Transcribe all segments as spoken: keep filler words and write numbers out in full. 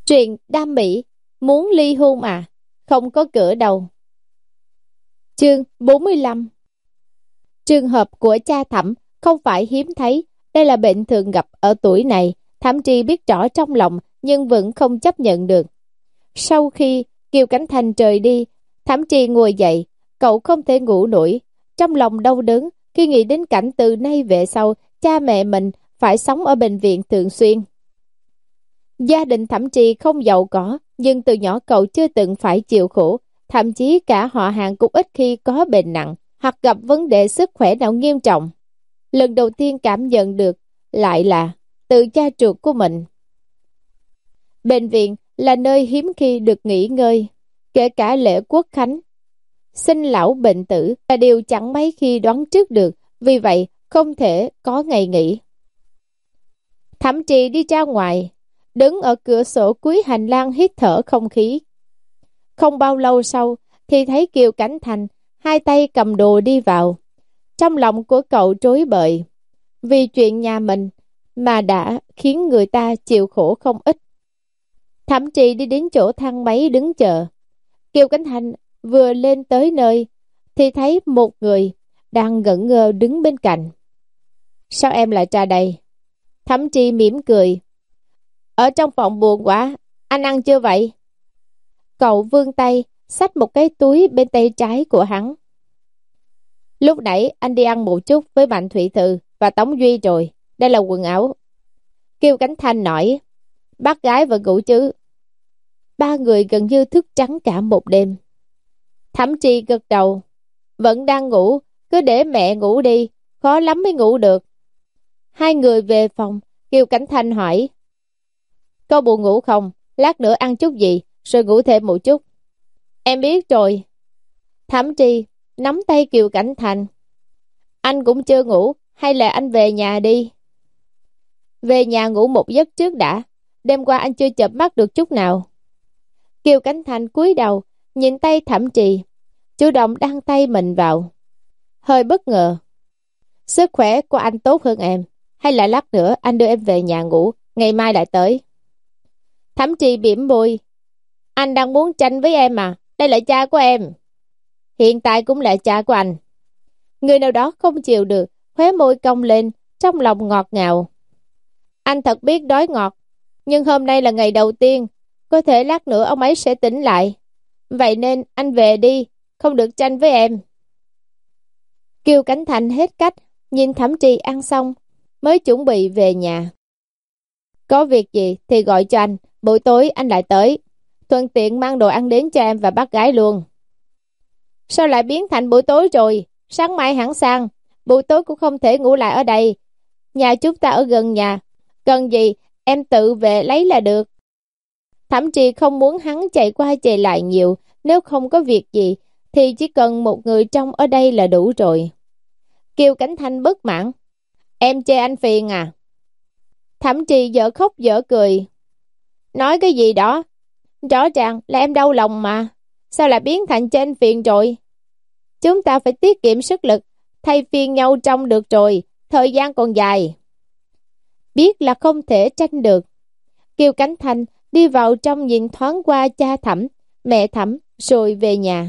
Chuyện đam mỹ, muốn ly hôn à? Không có cửa đâu. Chương bốn mươi lăm. Trường hợp của cha Thẩm không phải hiếm thấy, đây là bệnh thường gặp ở tuổi này. Thẩm Tri biết rõ trong lòng nhưng vẫn không chấp nhận được. Sau khi Kiều Cảnh Thành rời đi, Thẩm Tri ngồi dậy, cậu không thể ngủ nổi, trong lòng đau đớn khi nghĩ đến cảnh từ nay về sau cha mẹ mình phải sống ở bệnh viện thường xuyên. Gia đình Thẩm Tri không giàu có, nhưng từ nhỏ cậu chưa từng phải chịu khổ, thậm chí cả họ hàng cũng ít khi có bệnh nặng hoặc gặp vấn đề sức khỏe nào nghiêm trọng. Lần đầu tiên cảm nhận được lại là từ cha ruột của mình. Bệnh viện là nơi hiếm khi được nghỉ ngơi, kể cả lễ quốc khánh. Sinh lão bệnh tử là điều chẳng mấy khi đoán trước được, vì vậy không thể có ngày nghỉ. Thẩm Tri đi ra ngoài, đứng ở cửa sổ cuối hành lang hít thở không khí. Không bao lâu sau thì thấy Kiều Cảnh Thành hai tay cầm đồ đi vào. Trong lòng của cậu rối bời, vì chuyện nhà mình mà đã khiến người ta chịu khổ không ít. Thẩm Tri đi đến chỗ thang máy đứng chờ. Kiều Cảnh Thành vừa lên tới nơi thì thấy một người đang ngẩn ngơ đứng bên cạnh. Sao em lại ra đây? Thẩm Tri mỉm cười. Ở trong phòng buồn quá, anh ăn chưa vậy? Cậu vươn tay xách một cái túi bên tay trái của hắn. Lúc nãy anh đi ăn một chút với Mạnh Thụy Thư và Tống Duy rồi, đây là quần áo. Kiều Cảnh Thành nói, bác gái vẫn ngủ chứ? Ba người gần như thức trắng cả một đêm. Thẩm Tri gật đầu, vẫn đang ngủ, cứ để mẹ ngủ đi, khó lắm mới ngủ được. Hai người về phòng, Kiều Cảnh Thành hỏi, có buồn ngủ không? Lát nữa ăn chút gì, rồi ngủ thêm một chút. Em biết rồi. Thẩm Tri nắm tay Kiều Cảnh Thành. Anh cũng chưa ngủ, hay là anh về nhà đi? Về nhà ngủ một giấc trước đã, đêm qua anh chưa chợp mắt được chút nào. Kiều Cảnh Thành cúi đầu, nhìn tay Thẩm Tri, chủ động đăng tay mình vào. Hơi bất ngờ. Sức khỏe của anh tốt hơn em, hay là lát nữa anh đưa em về nhà ngủ, ngày mai lại tới? Thẩm Tri bĩm môi. Anh đang muốn tranh với em mà, đây là cha của em. Hiện tại cũng là cha của anh. Người nào đó không chịu được, khóe môi cong lên, trong lòng ngọt ngào. Anh thật biết đói ngọt, nhưng hôm nay là ngày đầu tiên, có thể lát nữa ông ấy sẽ tỉnh lại. Vậy nên anh về đi, không được tranh với em. Kiều Cảnh Thành hết cách, nhìn Thẩm Tri ăn xong, mới chuẩn bị về nhà. Có việc gì thì gọi cho anh, buổi tối anh lại tới, thuận tiện mang đồ ăn đến cho em và bác gái luôn. Sao lại biến thành buổi tối rồi? Sáng mai hẳn sang, buổi tối cũng không thể ngủ lại ở đây. Nhà chúng ta ở gần nhà, cần gì em tự về lấy là được. Thẩm Tri không muốn hắn chạy qua chạy lại nhiều, nếu không có việc gì thì chỉ cần một người trong ở đây là đủ rồi. Kiều Cảnh Thành bất mãn. Em chê anh phiền à? Thẩm Tri dở khóc dở cười. Nói cái gì đó? Rõ ràng là em đau lòng mà. Sao lại biến thành chê anh phiền rồi? Chúng ta phải tiết kiệm sức lực, thay phiên nhau trong được rồi, thời gian còn dài. Biết là không thể tranh được, Kiều Cảnh Thành đi vào trong nhìn thoáng qua cha Thẩm, mẹ Thẩm, rồi về nhà.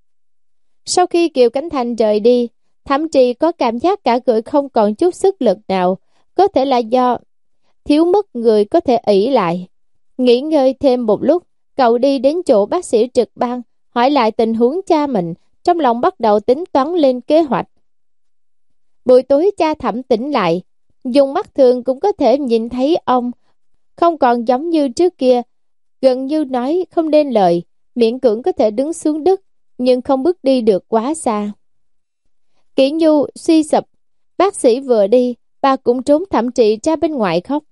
Sau khi Kiều Cảnh Thành rời đi, Thẩm Tri có cảm giác cả người không còn chút sức lực nào, có thể là do thiếu mất người có thể ỷ lại. Nghỉ ngơi thêm một lúc, cậu đi đến chỗ bác sĩ trực ban, hỏi lại tình huống cha mình, trong lòng bắt đầu tính toán lên kế hoạch. Buổi tối cha Thẩm tỉnh lại, dùng mắt thường cũng có thể nhìn thấy ông, không còn giống như trước kia, gần như nói không nên lời, miễn cưỡng có thể đứng xuống đất, nhưng không bước đi được quá xa. Kỷ Nhu suy sụp, bác sĩ vừa đi, bà cũng trốn Thẩm Tri ra bên ngoài khóc.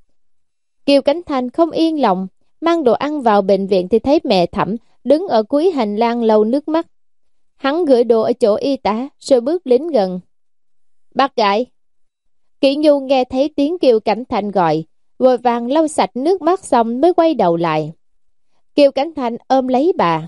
Kiều Cảnh Thành không yên lòng, mang đồ ăn vào bệnh viện thì thấy mẹ Thẩm đứng ở cuối hành lang lau nước mắt. Hắn gửi đồ ở chỗ y tá rồi bước đến gần. Bác gái. Kỷ Nhu nghe thấy tiếng Kiều Cảnh Thành gọi, vội vàng lau sạch nước mắt xong mới quay đầu lại. Kiều Cảnh Thành ôm lấy bà.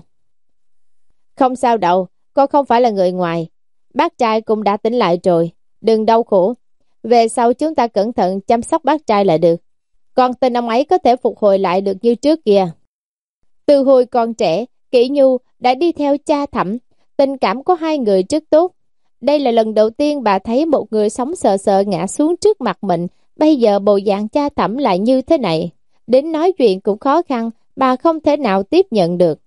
Không sao đâu, con không phải là người ngoài. Bác trai cũng đã tỉnh lại rồi, đừng đau khổ. Về sau chúng ta cẩn thận chăm sóc bác trai là được. con tin ông ấy có thể phục hồi lại được như trước kìa. Từ hồi còn trẻ, Kỷ Nhu đã đi theo cha Thẩm, tình cảm của hai người rất tốt. Đây là lần đầu tiên bà thấy một người sống sờ sờ ngã xuống trước mặt mình, bây giờ bộ dạng cha Thẩm lại như thế này. Đến nói chuyện cũng khó khăn, bà không thể nào tiếp nhận được.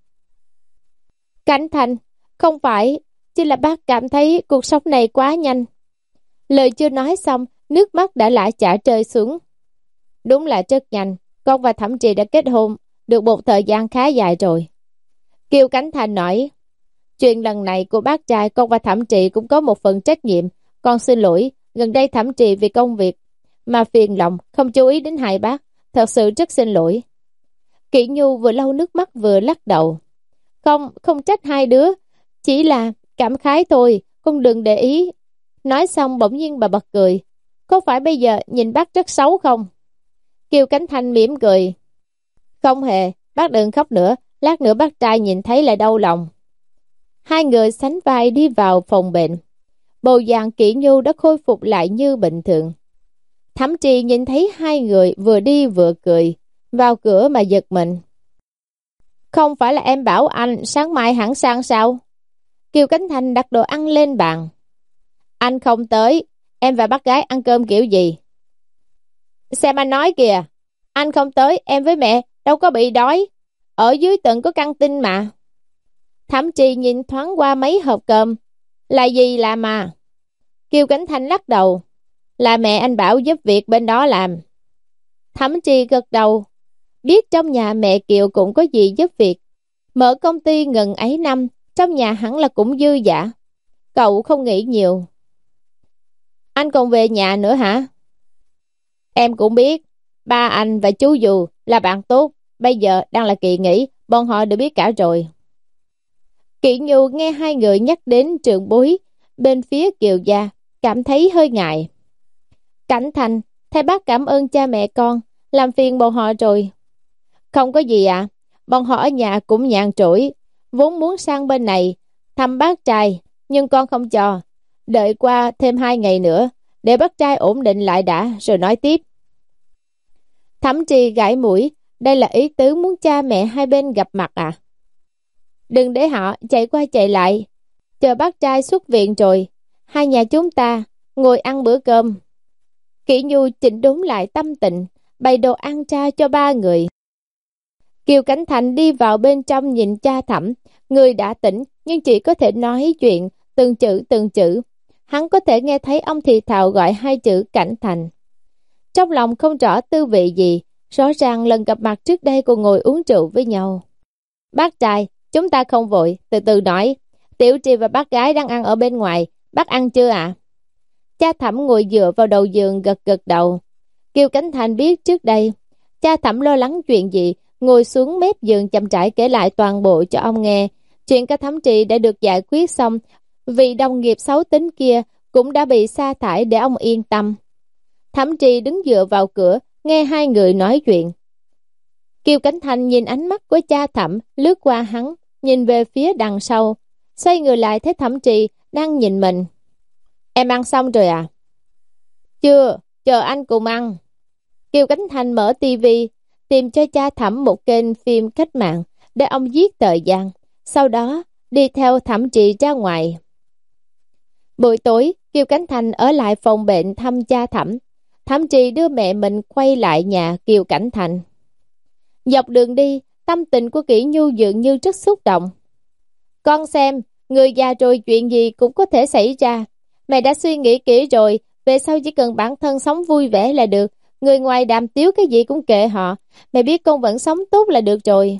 Cảnh Thành, không phải, chỉ là bác cảm thấy cuộc sống này quá nhanh. Lời chưa nói xong, nước mắt đã lã chả rơi xuống. Đúng là rất nhanh, con và Thẩm Trì đã kết hôn, được một thời gian khá dài rồi. Kiều Cảnh Thành nói, chuyện lần này của bác trai con và Thẩm Trì cũng có một phần trách nhiệm. Con xin lỗi, gần đây Thẩm Trì vì công việc mà phiền lòng, không chú ý đến hai bác. Thật sự rất xin lỗi. Kỷ Nhu vừa lau nước mắt vừa lắc đầu. Không, không trách hai đứa, chỉ là cảm khái thôi, con đừng để ý. Nói xong bỗng nhiên bà bật cười. Có phải bây giờ nhìn bác rất xấu không? Kiều Cảnh Thành mỉm cười. Không hề, bác đừng khóc nữa, lát nữa bác trai nhìn thấy lại đau lòng. Hai người sánh vai đi vào phòng bệnh. Bầu dạng Kỷ Nhu đã khôi phục lại như bình thường. Thẩm Trì nhìn thấy hai người vừa đi vừa cười, vào cửa mà giật mình. Không phải là em bảo anh sáng mai hẳn sang sao? Kiều Cảnh Thành đặt đồ ăn lên bàn. Anh không tới, em và bác gái ăn cơm kiểu gì? Xem anh nói kìa, anh không tới, em với mẹ đâu có bị đói. Ở dưới tận có căng tin mà. Thẩm Trì nhìn thoáng qua mấy hộp cơm. Là gì làm mà? Kiều Cảnh Thành lắc đầu. Là mẹ anh bảo giúp việc bên đó làm. Thẩm Trì gật đầu. Biết trong nhà mẹ Kiều cũng có gì giúp việc. Mở công ty ngần ấy năm, trong nhà hẳn là cũng dư dả. Cậu không nghĩ nhiều. Anh còn về nhà nữa hả? Em cũng biết, ba anh và chú Dù là bạn tốt. Bây giờ đang là kỳ nghỉ, bọn họ đều biết cả rồi. Kỷ Nhu nghe hai người nhắc đến trường bối bên phía Kiều gia, cảm thấy hơi ngại. Cảnh Thành, thay bác cảm ơn cha mẹ con, làm phiền bọn họ rồi. Không có gì ạ, à, bọn họ ở nhà cũng nhàn rỗi, vốn muốn sang bên này thăm bác trai, nhưng con không cho. Đợi qua thêm hai ngày nữa, để bác trai ổn định lại đã, rồi nói tiếp. Thẩm Trì gãi mũi, đây là ý tứ muốn cha mẹ hai bên gặp mặt à? Đừng để họ chạy qua chạy lại, chờ bác trai xuất viện rồi, hai nhà chúng ta ngồi ăn bữa cơm. Kỷ Nhu chỉnh đốn lại tâm tình, bày đồ ăn ra cho ba người. Kiều Cảnh Thành đi vào bên trong nhìn cha Thẩm, người đã tỉnh nhưng chỉ có thể nói chuyện từng chữ từng chữ. Hắn có thể nghe thấy ông thì thào gọi hai chữ Cảnh Thành. Trong lòng không rõ tư vị gì, rõ ràng lần gặp mặt trước đây còn ngồi uống rượu với nhau. Bác trai, chúng ta không vội, từ từ nói. Tiểu Trì và bác gái đang ăn ở bên ngoài, bác ăn chưa ạ? À? Cha Thẩm ngồi dựa vào đầu giường gật gật đầu. Kiều Cảnh Thành biết trước đây, cha Thẩm lo lắng chuyện gì, ngồi xuống mép giường chậm rãi kể lại toàn bộ cho ông nghe. Chuyện cả Thẩm Trì đã được giải quyết xong, vì đồng nghiệp xấu tính kia cũng đã bị sa thải để ông yên tâm. Thẩm Trì đứng dựa vào cửa, nghe hai người nói chuyện. Kiều Cảnh Thành nhìn ánh mắt của cha Thẩm lướt qua hắn, nhìn về phía đằng sau, xoay người lại thấy Thẩm Trì đang nhìn mình. Em ăn xong rồi à? Chưa, chờ anh cùng ăn. Kiều Cảnh Thành mở tivi, tìm cho cha Thẩm một kênh phim cách mạng để ông giết thời gian, sau đó đi theo Thẩm Trì ra ngoài. Buổi tối, Kiều Cảnh Thành ở lại phòng bệnh thăm cha Thẩm. Thẩm Trì đưa mẹ mình quay lại nhà Kiều Cảnh Thành. Dọc đường đi, tâm tình của Kỷ Nhu dường như rất xúc động. Con xem, người già rồi chuyện gì cũng có thể xảy ra. Mẹ đã suy nghĩ kỹ rồi, về sau chỉ cần bản thân sống vui vẻ là được. Người ngoài đàm tiếu cái gì cũng kệ họ. Mẹ biết con vẫn sống tốt là được rồi.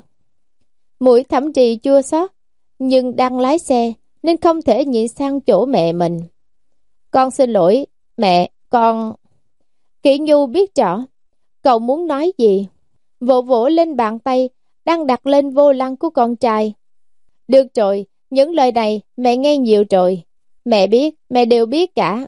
Mũi Thẩm Trì chua xót, nhưng đang lái xe nên không thể nhịn sang chỗ mẹ mình. Con xin lỗi, mẹ, con... Kỷ Nhu biết rõ, cậu muốn nói gì. Vỗ vỗ lên bàn tay, đang đặt lên vô lăng của con trai. Được rồi, những lời này mẹ nghe nhiều rồi. Mẹ biết, mẹ đều biết cả.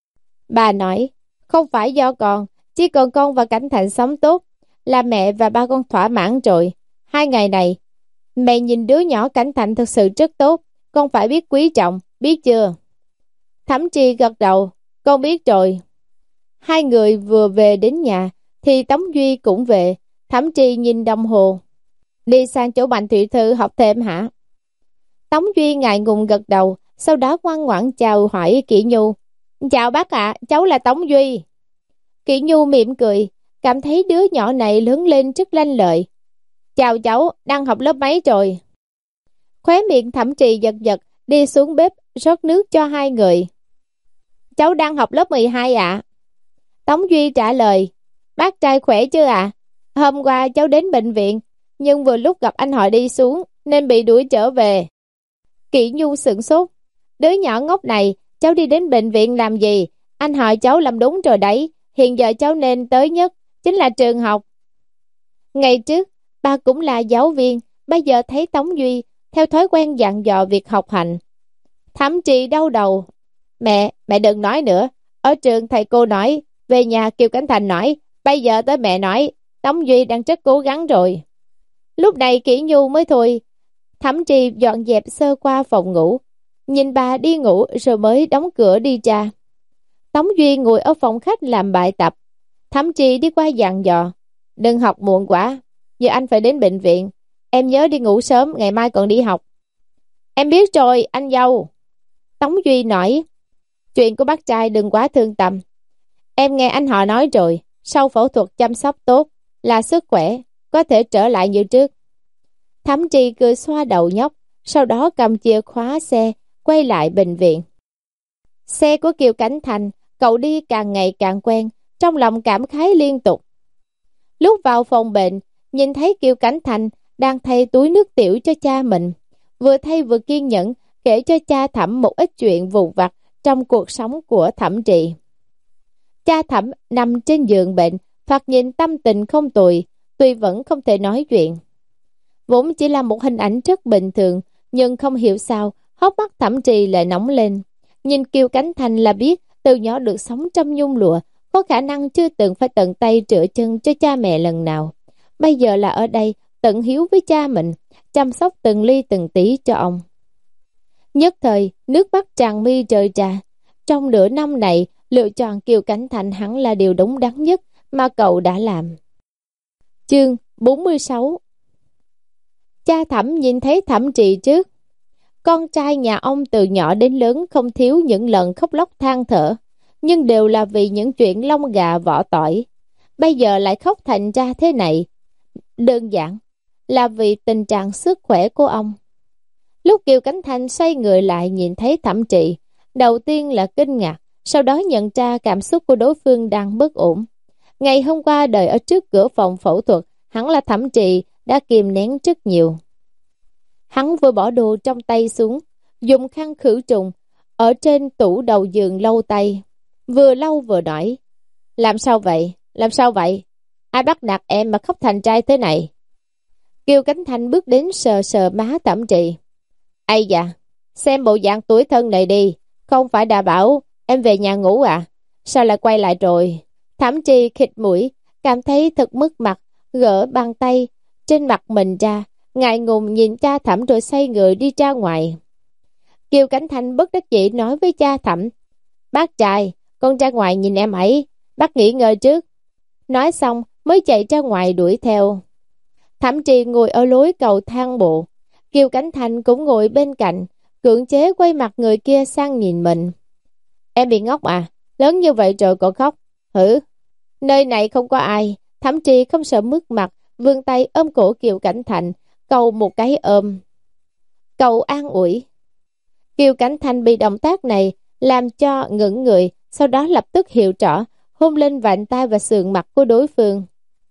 Bà nói, không phải do con, chỉ cần con và Cảnh Thành sống tốt, là mẹ và ba con thỏa mãn rồi. Hai ngày này, mẹ nhìn đứa nhỏ Cảnh Thành thật sự rất tốt, con phải biết quý trọng, biết chưa? Thẩm Trì gật đầu, con biết rồi. Hai người vừa về đến nhà, thì Tống Duy cũng về. Thẩm Trì nhìn đồng hồ. Đi sang chỗ Bành Thụy Thư học thêm hả? Tống Duy ngại ngùng gật đầu, sau đó ngoan ngoãn chào hỏi Kỷ Nhu. Chào bác ạ, cháu là Tống Duy. Kỷ Nhu mỉm cười, cảm thấy đứa nhỏ này lớn lên rất lanh lợi. Chào cháu, đang học lớp mấy rồi? Khóe miệng Thẩm Trì giật giật, đi xuống bếp rót nước cho hai người. Cháu đang học lớp mười hai ạ. Tống Duy trả lời. Bác trai khỏe chứ ạ? Hôm qua cháu đến bệnh viện, nhưng vừa lúc gặp anh họ đi xuống, nên bị đuổi trở về. Kỷ Nhu sửng sốt. Đứa nhỏ ngốc này, cháu đi đến bệnh viện làm gì? Anh họ cháu làm đúng rồi đấy. Hiện giờ cháu nên tới nhất chính là trường học. Ngày trước, bà cũng là giáo viên, bây giờ thấy Tống Duy theo thói quen dặn dò việc học hành. Thẩm Trì đau đầu. Mẹ, mẹ đừng nói nữa. Ở trường thầy cô nói, về nhà Kiều Cảnh Thành nói, bây giờ tới mẹ nói, Tống Duy đang rất cố gắng rồi. Lúc này Kỷ Nhu mới thôi. Thẩm Trì dọn dẹp sơ qua phòng ngủ, nhìn bà đi ngủ rồi mới đóng cửa đi ra. Tống Duy ngồi ở phòng khách làm bài tập. Thẩm Trì đi qua dặn dò. Đừng học muộn quá, giờ anh phải đến bệnh viện. Em nhớ đi ngủ sớm, ngày mai còn đi học. Em biết rồi, anh dâu. Tống Duy nói. Chuyện của bác trai đừng quá thương tâm. Em nghe anh họ nói rồi, sau phẫu thuật chăm sóc tốt là sức khỏe có thể trở lại như trước. Thẩm Trì cười xoa đầu nhóc, sau đó cầm chìa khóa xe quay lại bệnh viện. Xe của Kiều Cảnh Thành, cậu đi càng ngày càng quen, trong lòng cảm khái liên tục. Lúc vào phòng bệnh, nhìn thấy Kiều Cảnh Thành đang thay túi nước tiểu cho cha mình, vừa thay vừa kiên nhẫn kể cho cha Thẩm một ít chuyện vụn vặt trong cuộc sống của Thẩm Trì. Cha Thẩm nằm trên giường bệnh, thoạt nhìn tâm tình không tồi, tuy vẫn không thể nói chuyện. Vốn chỉ là một hình ảnh rất bình thường, nhưng không hiểu sao hốc mắt Thẩm Trì lại nóng lên. Nhìn Kiều Cảnh Thành là biết từ nhỏ được sống trong nhung lụa, có khả năng chưa từng phải tận tay rửa chân cho cha mẹ lần nào. Bây giờ là ở đây tận hiếu với cha mình, chăm sóc từng ly từng tí cho ông. Nhất thời nước mắt tràn mi rơi ra. Trong nửa năm này, lựa chọn Kiều Cảnh Thành hẳn là điều đúng đắn nhất mà cậu đã làm. Chương bốn mươi sáu. Cha Thẩm nhìn thấy Thẩm Trì trước. Con trai nhà ông từ nhỏ đến lớn không thiếu những lần khóc lóc than thở, nhưng đều là vì những chuyện lông gà vỏ tỏi. Bây giờ lại khóc thành ra thế này. Đơn giản là vì tình trạng sức khỏe của ông. Lúc Kiều Cảnh Thành xoay người lại nhìn thấy Thẩm Trì, đầu tiên là kinh ngạc, sau đó nhận ra cảm xúc của đối phương đang bất ổn. Ngày hôm qua đợi ở trước cửa phòng phẫu thuật, hẳn là Thẩm Trì đã kìm nén rất nhiều. Hắn vừa bỏ đồ trong tay xuống, dùng khăn khử trùng ở trên tủ đầu giường lau tay, vừa lau vừa nói. Làm sao vậy? Làm sao vậy? Ai bắt nạt em mà khóc thành trai thế này? Kiều Cảnh Thành bước đến sờ sờ má Thẩm Trì. Ây da, xem bộ dạng tuổi thân này đi, không phải đã bảo em về nhà ngủ à? Sao lại quay lại rồi? Thẩm Trì khịt mũi, cảm thấy thật mất mặt, gỡ bàn tay trên mặt mình ra, ngại ngùng nhìn cha Thẩm rồi xoay người đi ra ngoài. Kiều Cảnh Thành bất đắc dĩ nói với cha Thẩm. Bác trai, con ra ngoài nhìn em ấy, bác nghỉ ngơi trước. Nói xong mới chạy ra ngoài đuổi theo. Thẩm Trì ngồi ở lối cầu thang bộ, Kiều Cảnh Thành cũng ngồi bên cạnh, cưỡng chế quay mặt người kia sang nhìn mình. Em bị ngốc à? Lớn như vậy rồi còn khóc? Hử? Nơi này không có ai. Thẩm Trì không sợ mất mặt, vươn tay ôm cổ Kiều Cảnh Thành, cầu một cái ôm. Cầu an ủi. Kiều Cảnh Thành bị động tác này làm cho ngẩn người, sau đó lập tức hiểu rõ, hôn lên vành tai và sườn mặt của đối phương.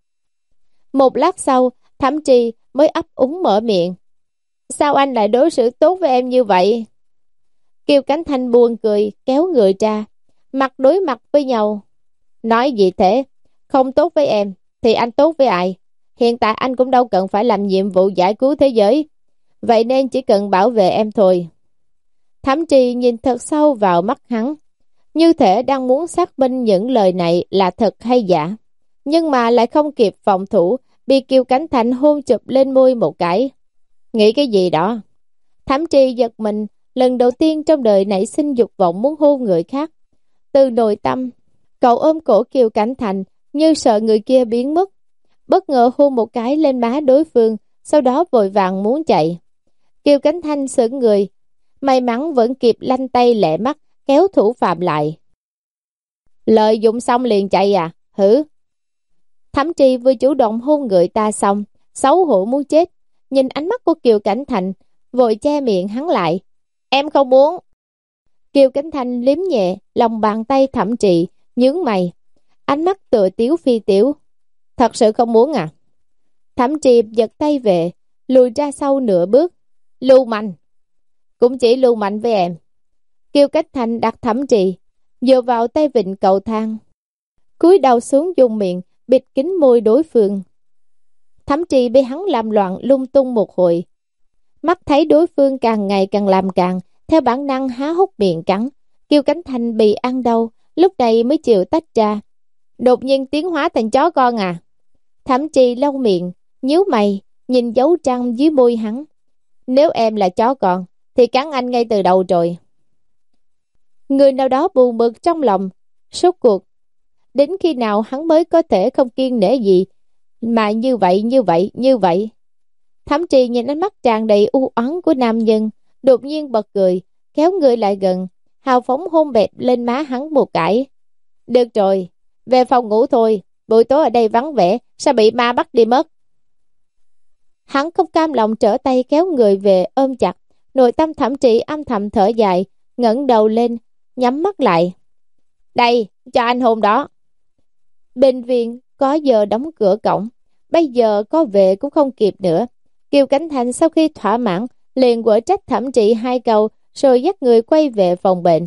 Một lát sau, Thẩm Trì mới ấp úng mở miệng. Sao anh lại đối xử tốt với em như vậy? Kiều Cảnh Thành buồn cười, kéo người ra, mặt đối mặt với nhau. Nói gì thế? Không tốt với em, thì anh tốt với ai? Hiện tại anh cũng đâu cần phải làm nhiệm vụ giải cứu thế giới, vậy nên chỉ cần bảo vệ em thôi. Thẩm Trì nhìn thật sâu vào mắt hắn, như thể đang muốn xác minh những lời này là thật hay giả, nhưng mà lại không kịp phòng thủ, bị Kiều Cảnh Thành hôn chụp lên môi một cái. Nghĩ cái gì đó? Thẩm Trì giật mình, lần đầu tiên trong đời nảy sinh dục vọng muốn hôn người khác. Từ nội tâm, cậu ôm cổ Kiều Cảnh Thành, như sợ người kia biến mất. Bất ngờ hôn một cái lên má đối phương, sau đó vội vàng muốn chạy. Kiều Cánh Thanh sững người, may mắn vẫn kịp lanh tay lẹ mắt kéo thủ phạm lại. Lợi dụng xong liền chạy à? Hử? Thẩm Trì vừa chủ động hôn người ta xong, xấu hổ muốn chết, nhìn ánh mắt của Kiều Cảnh Thành, vội che miệng hắn lại. Em không muốn. Kiều Cảnh Thành liếm nhẹ lòng bàn tay Thẩm Trì, nhướng mày, ánh mắt tựa tiếu phi tiếu. Thật sự không muốn à? Thẩm Trì giật tay về, lùi ra sau nửa bước. Lưu manh. Cũng chỉ lưu manh với em. Kiều Cảnh Thành đặt Thẩm Trì dựa vào tay vịn cầu thang, cúi đầu xuống dùng miệng bịt kín môi đối phương. Thẩm Trì bị hắn làm loạn lung tung một hồi, mắt thấy đối phương càng ngày càng làm càng, theo bản năng há hốc miệng cắn. Kiều Cảnh Thành bị ăn đau, lúc này mới chịu tách ra. Đột nhiên tiến hóa thành chó con à? Thẩm Trì lau miệng, nhíu mày, nhìn dấu răng dưới môi hắn. Nếu em là chó con, thì cắn anh ngay từ đầu rồi. Người nào đó buồn bực trong lòng, sốt cuộc. Đến khi nào hắn mới có thể không kiêng nể gì, mà như vậy, như vậy, như vậy. Thẩm Trì nhìn ánh mắt tràn đầy u oán của nam nhân, đột nhiên bật cười, kéo người lại gần, hào phóng hôn bẹp lên má hắn một cái. Được rồi, về phòng ngủ thôi, buổi tối ở đây vắng vẻ, sao bị ma bắt đi mất. Hắn không cam lòng trở tay kéo người về ôm chặt, nội tâm Thẩm Trì âm thầm thở dài, ngẩng đầu lên, nhắm mắt lại. Đây, cho anh hôn đó. Bệnh viện có giờ đóng cửa cổng, bây giờ có về cũng không kịp nữa. Kiều Cảnh Thành sau khi thỏa mãn, liền quở trách Thẩm Trì hai câu, rồi dắt người quay về phòng bệnh.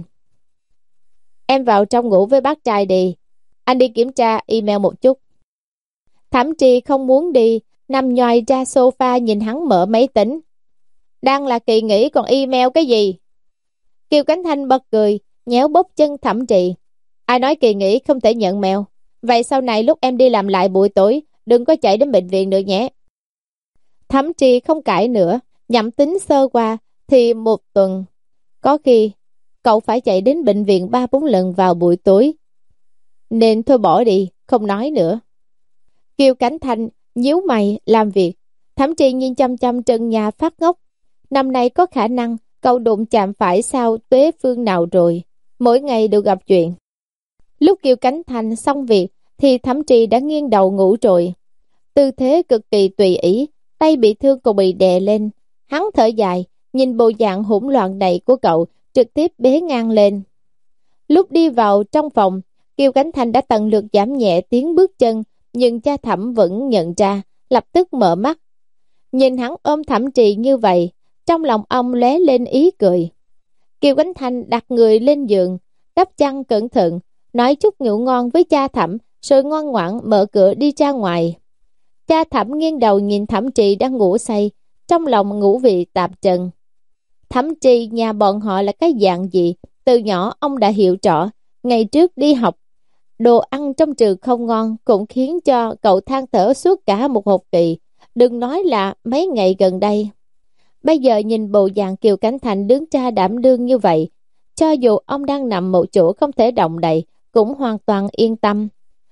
Em vào trong ngủ với bác trai đi, anh đi kiểm tra email một chút. Thẩm Trì không muốn đi, nằm nhoài ra sofa nhìn hắn mở máy tính. Đang là kỳ nghỉ còn email cái gì? Kiều Cảnh Thanh bật cười, nhéo bóp chân Thẩm Trì. Ai nói kỳ nghỉ không thể nhận mail? Vậy sau này lúc em đi làm lại buổi tối, đừng có chạy đến bệnh viện nữa nhé. Thẩm Trì không cãi nữa, nhẩm tính sơ qua thì một tuần. Có khi cậu phải chạy đến bệnh viện ba bốn lần vào buổi tối. Nên thôi bỏ đi, không nói nữa. Kiều Cảnh Thanh nhíu mày làm việc. Thẩm Trì nhìn chăm chăm trần nhà phát ngốc. Năm nay có khả năng cậu đụng chạm phải sao tuế phương nào rồi. Mỗi ngày đều gặp chuyện. Lúc Kiều Cảnh Thanh xong việc thì Thẩm Trì đã nghiêng đầu ngủ rồi. Tư thế cực kỳ tùy ý, tay bị thương còn bị đè lên. Hắn thở dài, nhìn bộ dạng hỗn loạn này của cậu, trực tiếp bế ngang lên. Lúc đi vào trong phòng, Kiều Cảnh Thanh đã tận lực giảm nhẹ tiếng bước chân, nhưng cha Thẩm vẫn nhận ra, lập tức mở mắt. Nhìn hắn ôm Thẩm Trì như vậy, trong lòng ông lóe lên ý cười. Kiều Cảnh Thanh đặt người lên giường, đắp chăn cẩn thận, nói chút ngủ ngon với cha Thẩm, rồi ngoan ngoãn mở cửa đi ra ngoài. Cha Thẩm nghiêng đầu nhìn Thẩm Trì đang ngủ say, trong lòng ngủ vị tạp trần. Thẩm Trì nhà bọn họ là cái dạng gì, từ nhỏ ông đã hiểu rõ. Ngày trước đi học, đồ ăn trong trường không ngon cũng khiến cho cậu than thở suốt cả một học kỳ, đừng nói là mấy ngày gần đây. Bây giờ nhìn bộ dạng Kiều Cảnh Thành đứng ra đảm đương như vậy, cho dù ông đang nằm một chỗ không thể động đậy, cũng hoàn toàn yên tâm.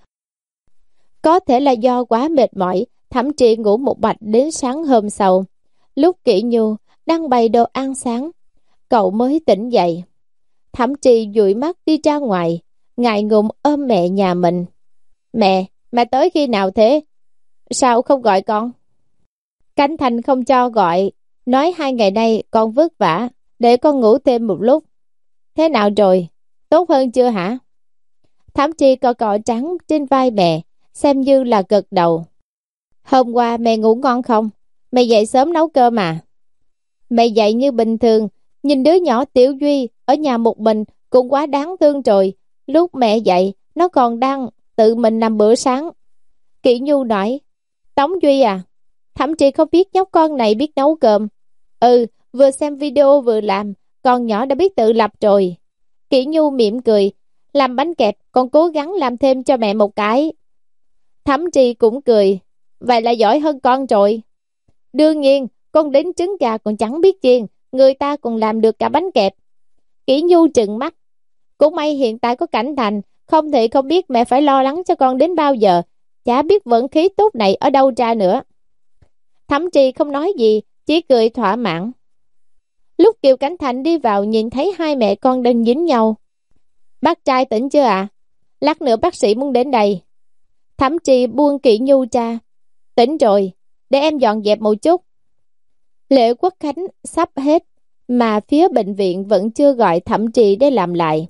Có thể là do quá mệt mỏi, Thẩm Trì ngủ một mạch đến sáng hôm sau. Lúc Kỷ Nhu đang bày đồ ăn sáng, cậu mới tỉnh dậy. Thẩm Trì dụi mắt đi ra ngoài, ngại ngùng ôm mẹ nhà mình. Mẹ, mẹ tới khi nào thế? Sao không gọi con? Cảnh Thành không cho gọi, nói hai ngày nay con vất vả, để con ngủ thêm một lúc. Thế nào rồi? Tốt hơn chưa hả? Thẩm Trì cọ cọ trắng trên vai mẹ, xem như là gật đầu. Hôm qua mẹ ngủ ngon không? Mẹ dậy sớm nấu cơm mà. Mẹ dậy như bình thường, nhìn đứa nhỏ Tiểu Duy ở nhà một mình cũng quá đáng thương rồi. Lúc mẹ dậy, nó còn đang tự mình làm bữa sáng. Kỷ Nhu nói, Tống Duy à? Thẩm Trì không biết nhóc con này biết nấu cơm. Ừ, vừa xem video vừa làm, con nhỏ đã biết tự lập rồi. Kỷ Nhu mỉm cười, làm bánh kẹp, con cố gắng làm thêm cho mẹ một cái. Thẩm Trì cũng cười, vậy là giỏi hơn con rồi. Đương nhiên, con đến trứng gà còn chẳng biết chiên, người ta còn làm được cả bánh kẹp. Kỷ Nhu trừng mắt, cũng may hiện tại có Cảnh Thành, Không thì không biết mẹ phải lo lắng cho con đến bao giờ. Chả biết vận khí tốt này ở đâu ra nữa. Thẩm Trì không nói gì, chỉ cười thỏa mãn. Lúc Kiều Cảnh Thành đi vào nhìn thấy hai mẹ con đang dính nhau. Bác trai tỉnh chưa ạ? À? Lát nữa bác sĩ muốn đến đây. Thẩm Trì buông Kỷ Nhu ra. Tỉnh rồi, để em dọn dẹp một chút. Lễ Quốc Khánh sắp hết, mà phía bệnh viện vẫn chưa gọi Thẩm Trì để làm lại.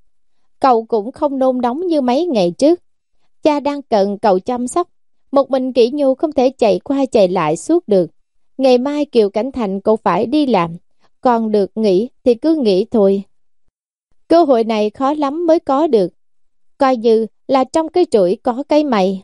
Cậu cũng không nôn nóng như mấy ngày trước. Cha đang cần cậu chăm sóc. Một mình Kỷ Nhu không thể chạy qua chạy lại suốt được. Ngày mai Kiều Cảnh Thành cậu phải đi làm. Còn được nghỉ thì cứ nghỉ thôi. Cơ hội này khó lắm mới có được. Coi như là trong cái chuỗi có cây mày.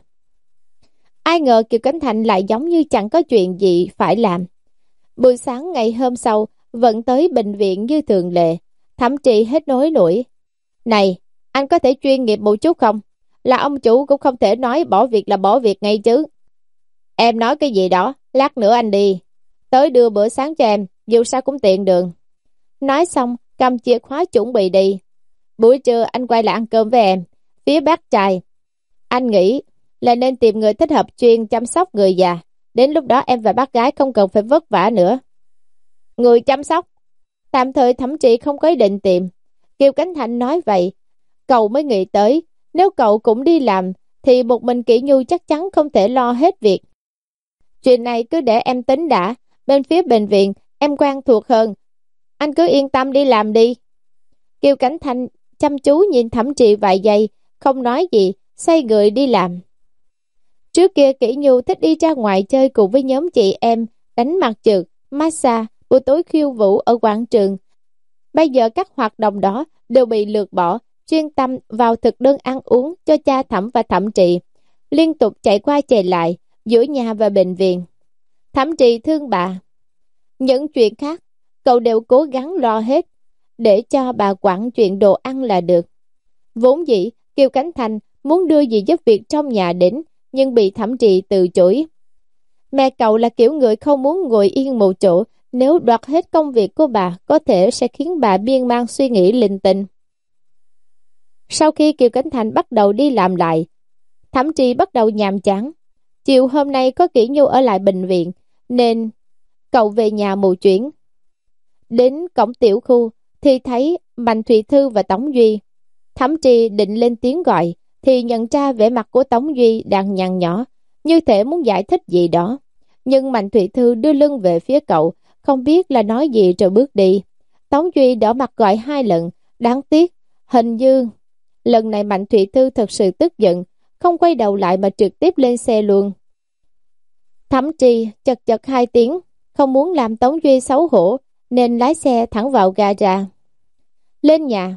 Ai ngờ Kiều Cảnh Thành lại giống như chẳng có chuyện gì phải làm. Buổi sáng ngày hôm sau vẫn tới bệnh viện như thường lệ. Thẩm Trì hết nối nổi. Này, anh có thể chuyên nghiệp một chút không? Là ông chủ cũng không thể nói bỏ việc là bỏ việc ngay chứ. Em nói cái gì đó, lát nữa anh đi. Tới đưa bữa sáng cho em, dù sao cũng tiện đường. Nói xong, cầm chìa khóa chuẩn bị đi. Buổi trưa anh quay lại ăn cơm với em. Phía bác trai, anh nghĩ là nên tìm người thích hợp chuyên chăm sóc người già. Đến lúc đó em và bác gái không cần phải vất vả nữa. Người chăm sóc? Tạm thời Thẩm Trì không có ý định tìm. Kiều Cảnh Thành nói vậy, cậu mới nghĩ tới. Nếu cậu cũng đi làm, thì một mình Kỷ Nhu chắc chắn không thể lo hết việc. Chuyện này cứ để em tính đã. Bên phía bệnh viện, em quen thuộc hơn. Anh cứ yên tâm đi làm đi. Kiều Cảnh Thành chăm chú nhìn Thẩm Trì vài giây, không nói gì, xoay người đi làm. Trước kia Kỷ Nhu thích đi ra ngoài chơi cùng với nhóm chị em, đánh mặt trượt, massage, buổi tối khiêu vũ ở quảng trường. Bây giờ các hoạt động đó đều bị lược bỏ, chuyên tâm vào thực đơn ăn uống cho cha Thẩm và Thẩm Trì, liên tục chạy qua chạy lại giữa nhà và bệnh viện. Thẩm Trì thương bà. Những chuyện khác, cậu đều cố gắng lo hết, để cho bà quản chuyện đồ ăn là được. Vốn dĩ, Kiều Cảnh Thành muốn đưa gì giúp việc trong nhà đến, nhưng bị Thẩm Trì từ chối. Mẹ cậu là kiểu người không muốn ngồi yên một chỗ, nếu đoạt hết công việc của bà, có thể sẽ khiến bà miên man suy nghĩ linh tinh. Sau khi Kiều Cảnh Thành bắt đầu đi làm lại, Thẩm Trì bắt đầu nhàm chán. Chiều hôm nay có Kỷ Nhu ở lại bệnh viện, nên cậu về nhà một chuyến. Đến cổng tiểu khu thì thấy Mạnh Thụy Thư và Tống Duy. Thẩm Trì định lên tiếng gọi thì nhận ra vẻ mặt của Tống Duy đang nhăn nhó, như thể muốn giải thích gì đó. Nhưng Mạnh Thụy Thư đưa lưng về phía cậu, không biết là nói gì rồi bước đi. Tống Duy đỏ mặt gọi hai lần, đáng tiếc, hình như lần này Mạnh Thụy Thư thật sự tức giận, không quay đầu lại mà trực tiếp lên xe luôn. Thẩm Trì chật chật hai tiếng, không muốn làm Tống Duy xấu hổ, nên lái xe thẳng vào gara. Lên nhà,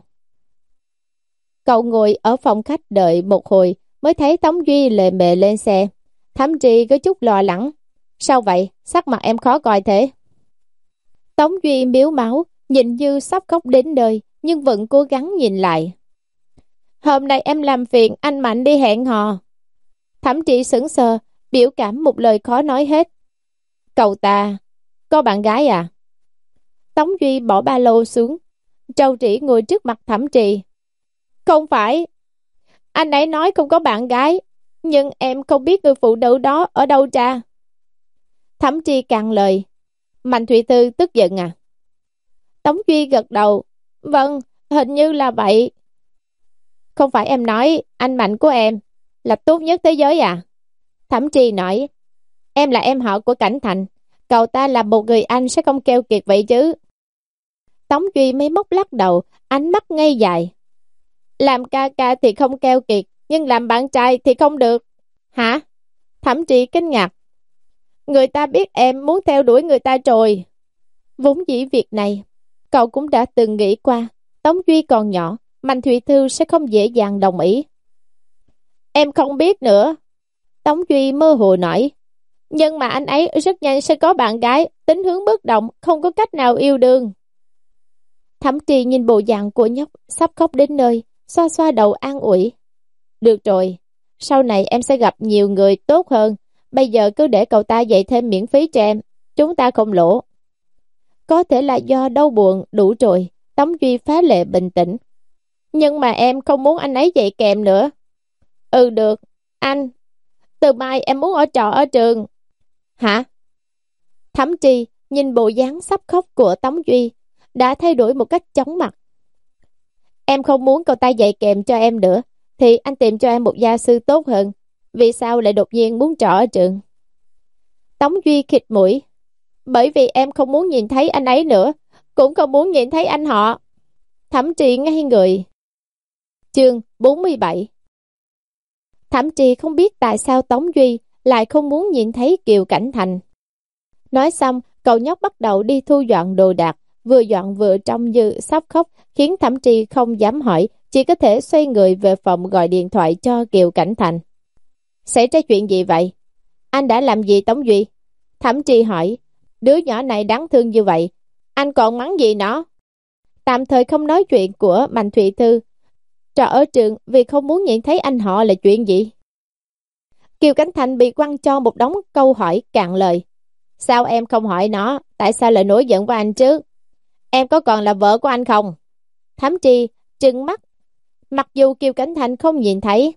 cậu ngồi ở phòng khách đợi một hồi mới thấy Tống Duy lề mề lên xe. Thẩm Trì có chút lo lắng. Sao vậy? Sắc mặt em khó coi thế. Tống Duy miếu máu, nhìn như sắp khóc đến nơi, nhưng vẫn cố gắng nhìn lại. Hôm nay em làm phiền anh Mạnh đi hẹn hò. Thẩm Trì sững sờ, biểu cảm một lời khó nói hết. Cậu ta có bạn gái à? Tống Duy bỏ ba lô xuống, trâu trĩ ngồi trước mặt Thẩm Trì. Không phải, anh ấy nói không có bạn gái, nhưng em không biết người phụ nữ đó ở đâu ra. Thẩm Trì cạn lời. Mạnh Thụy Thư tức giận à? Tống Duy gật đầu. Vâng, hình như là vậy. Không phải em nói anh Mạnh của em là tốt nhất thế giới à? Thẩm Trì nói. Em là em họ của Cảnh Thành, cậu ta là một người anh sẽ không keo kiệt vậy chứ. Tống Duy mấy mốc lắc đầu, ánh mắt ngây dài. Làm ca ca thì không keo kiệt, nhưng làm bạn trai thì không được. Hả? Thẩm Trì kinh ngạc. Người ta biết em muốn theo đuổi người ta rồi. Vốn dĩ việc này cậu cũng đã từng nghĩ qua. Tống Duy còn nhỏ, Mạnh Thụy Thư sẽ không dễ dàng đồng ý. Em không biết nữa. Tống Duy mơ hồ nói. Nhưng mà anh ấy rất nhanh sẽ có bạn gái, tính hướng bất động, không có cách nào yêu đương. Thẩm Trì nhìn bộ dạng của nhóc sắp khóc đến nơi, xoa xoa đầu an ủi. Được rồi, sau này em sẽ gặp nhiều người tốt hơn. Bây giờ cứ để cậu ta dạy thêm miễn phí cho em, chúng ta không lỗ. Có thể là do đau buồn đủ rồi. Tống Duy phá lệ bình tĩnh. Nhưng mà em không muốn anh ấy dạy kèm nữa. Ừ được, anh. Từ mai em muốn ở trọ ở trường. Hả? Thẩm Trì nhìn bộ dáng sắp khóc của Tống Duy, đã thay đổi một cách chóng mặt. Em không muốn cậu ta dạy kèm cho em nữa, thì anh tìm cho em một gia sư tốt hơn. Vì sao lại đột nhiên muốn trọ ở trường? Tống Duy khịt mũi. Bởi vì em không muốn nhìn thấy anh ấy nữa, cũng không muốn nhìn thấy anh họ. Thẩm Trì ngây người. Chương bốn mươi bảy. Thẩm Trì không biết tại sao Tống Duy lại không muốn nhìn thấy Kiều Cảnh Thành. Nói xong, cậu nhóc bắt đầu đi thu dọn đồ đạc, vừa dọn vừa trông như sắp khóc, khiến Thẩm Trì không dám hỏi, chỉ có thể xoay người về phòng gọi điện thoại cho Kiều Cảnh Thành. Xảy ra chuyện gì vậy? Anh đã làm gì Tống Duy? Thẩm Trì hỏi. Đứa nhỏ này đáng thương như vậy, anh còn mắng gì nó? Tạm thời không nói chuyện của Mạnh Thụy Thư. Trọ ở trường vì không muốn nhìn thấy anh họ là chuyện gì? Kiều Cảnh Thành bị quăng cho một đống câu hỏi cạn lời. Sao em không hỏi nó, tại sao lại nổi giận với anh chứ? Em có còn là vợ của anh không? Thẩm Trì trừng mắt, mặc dù Kiều Cảnh Thành không nhìn thấy.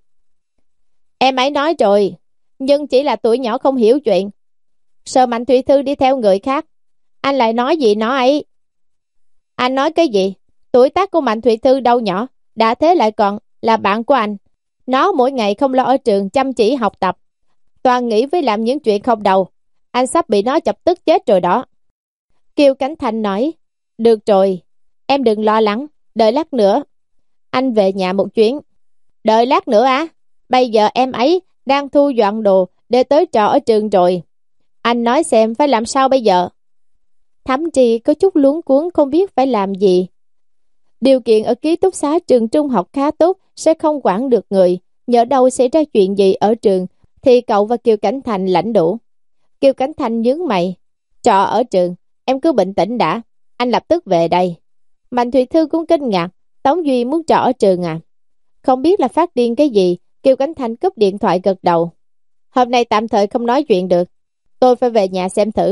Em ấy nói rồi, nhưng chỉ là tuổi nhỏ không hiểu chuyện. Sợ Mạnh Thụy Thư đi theo người khác, anh lại nói gì nó ấy? Anh nói cái gì? Tuổi tác của Mạnh Thụy Thư đâu nhỏ, đã thế lại còn là bạn của anh. Nó mỗi ngày không lo ở trường chăm chỉ học tập, toàn nghĩ với làm những chuyện không đầu. Anh sắp bị nó chọc tức chết rồi đó. Kiều Cảnh Thành nói. Được rồi, em đừng lo lắng, đợi lát nữa anh về nhà một chuyến. Đợi lát nữa á? Bây giờ em ấy đang thu dọn đồ để tới trọ ở trường rồi. Anh nói xem phải làm sao bây giờ? Thẩm Trì có chút luống cuống không biết phải làm gì. Điều kiện ở ký túc xá trường trung học khá tốt, sẽ không quản được người. Nhỡ đâu xảy ra chuyện gì ở trường thì cậu và Kiều Cảnh Thành lãnh đủ. Kiều Cảnh Thành nhướng mày. Trọ ở trường, em cứ bình tĩnh đã, anh lập tức về đây. Mạnh Thụy Thư cũng kinh ngạc. Tống Duy muốn trọ ở trường à? Không biết là phát điên cái gì. Kiều Cảnh Thành cúp điện thoại gật đầu. Hôm nay tạm thời không nói chuyện được, tôi phải về nhà xem thử.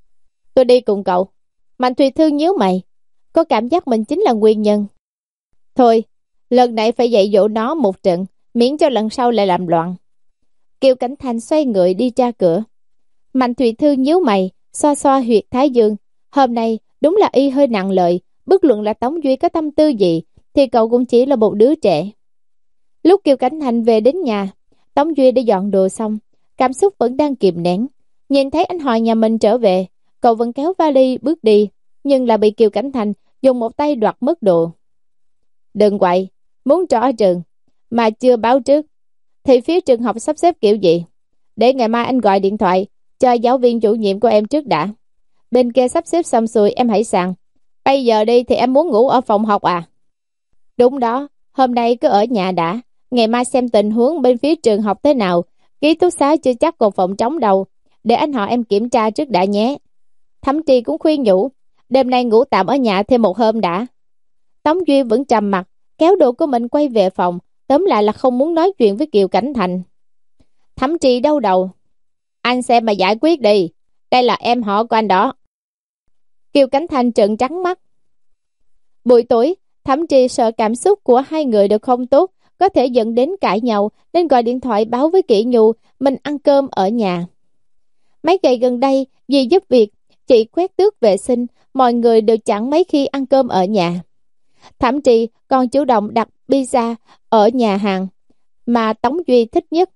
Tôi đi cùng cậu. Mạnh Thụy Thư nhíu mày, có cảm giác mình chính là nguyên nhân. Thôi, lần này phải dạy dỗ nó một trận, miễn cho lần sau lại làm loạn. Kiều Cảnh Thành xoay người đi ra cửa. Mạnh Thụy Thư nhíu mày, xoa xoa huyệt thái dương. Hôm nay đúng là y hơi nặng lời. Bất luận là Tống Duy có tâm tư gì thì cậu cũng chỉ là một đứa trẻ. Lúc Kiều Cảnh Thành về đến nhà, Tống Duy đã dọn đồ xong, cảm xúc vẫn đang kìm nén. Nhìn thấy anh họ nhà mình trở về, cậu vẫn kéo vali bước đi, nhưng là bị Kiều Cảnh Thành dùng một tay đoạt mất đồ. Đừng quậy, muốn trọ ở trường mà chưa báo trước thì phía trường học sắp xếp kiểu gì? Để ngày mai anh gọi điện thoại cho giáo viên chủ nhiệm của em trước đã. Bên kia sắp xếp xong xuôi em hãy sàng. Bây giờ đi thì em muốn ngủ ở phòng học à? Đúng đó, hôm nay cứ ở nhà đã, ngày mai xem tình huống bên phía trường học thế nào. Ký túc xá chưa chắc còn phòng trống đâu, để anh họ em kiểm tra trước đã nhé. Thẩm Trì cũng khuyên nhủ, đêm nay ngủ tạm ở nhà thêm một hôm đã. Tống Duy vẫn trầm mặt, kéo đồ của mình quay về phòng, tóm lại là không muốn nói chuyện với Kiều Cảnh Thành. Thẩm Trì đau đầu. Anh xem mà giải quyết đi, đây là em họ của anh đó. Kiều Cảnh Thành trợn trắng mắt. Buổi tối, Thẩm Trì sợ cảm xúc của hai người đều không tốt, có thể dẫn đến cãi nhau, nên gọi điện thoại báo với Kỷ Nhu mình ăn cơm ở nhà. Mấy ngày gần đây, vì giúp việc, chị quét tước vệ sinh, mọi người đều chẳng mấy khi ăn cơm ở nhà. Thẩm Trì còn chủ động đặt pizza ở nhà hàng mà Tống Duy thích nhất.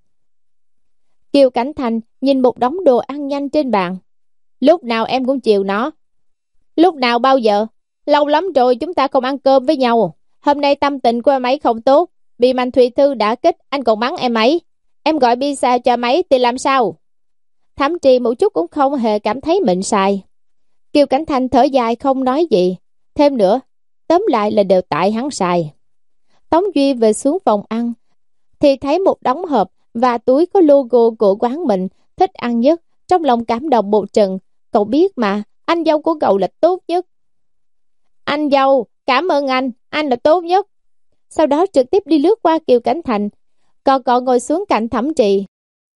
Kiều Cảnh Thành nhìn một đống đồ ăn nhanh trên bàn. Lúc nào em cũng chiều nó. Lúc nào bao giờ? Lâu lắm rồi chúng ta không ăn cơm với nhau. Hôm nay tâm tình của em ấy không tốt, bị Mạnh Thụy Thư đã kích, anh còn mắng em ấy. Em gọi pizza cho em ấy thì làm sao? Thẩm Trì một chút cũng không hề cảm thấy mình sai. Kiều Cảnh Thành thở dài không nói gì. Thêm nữa, tóm lại là đều tại hắn sai. Tống Duy về xuống phòng ăn thì thấy một đống hộp và túi có logo của quán mình thích ăn nhất. Trong lòng cảm động một trận. Cậu biết mà, anh dâu của cậu là tốt nhất. Anh dâu, cảm ơn anh, anh là tốt nhất. Sau đó trực tiếp đi lướt qua Kiều Cảnh Thành, còn cậu ngồi xuống cạnh Thẩm Trì.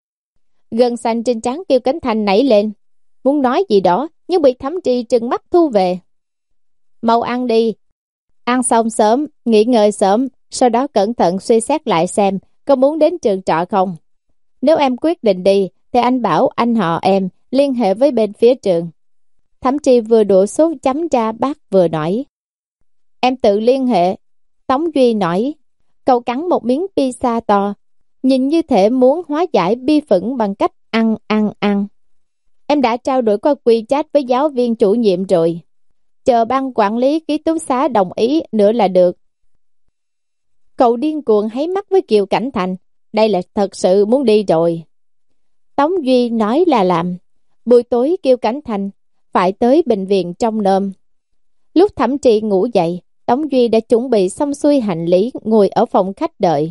Gân xanh trên trán Kiều Cảnh Thành nảy lên, muốn nói gì đó nhưng bị Thẩm Trì trừng mắt thu về. Mau ăn đi, ăn xong sớm, nghỉ ngơi sớm, sau đó cẩn thận suy xét lại xem có muốn đến trường trọ không. Nếu em quyết định đi, thì anh bảo anh họ em liên hệ với bên phía trường. Thẩm Tri vừa đổ số chấm ra bát vừa nói. Em tự liên hệ. Tống Duy nói. Cậu cắn một miếng pizza to, nhìn như thể muốn hóa giải bi phẫn bằng cách ăn ăn ăn. Em đã trao đổi qua WeChat với giáo viên chủ nhiệm rồi. Chờ ban quản lý ký túc xá đồng ý nữa là được. Cậu điên cuồng háy mắt với Kiều Cảnh Thành. Đây là thật sự muốn đi rồi. Tống Duy nói là làm. Buổi tối Kiều Cảnh Thành phải tới bệnh viện trong nôm. Lúc Thẩm Tri ngủ dậy, Tống Duy đã chuẩn bị xong xuôi hành lý, ngồi ở phòng khách đợi.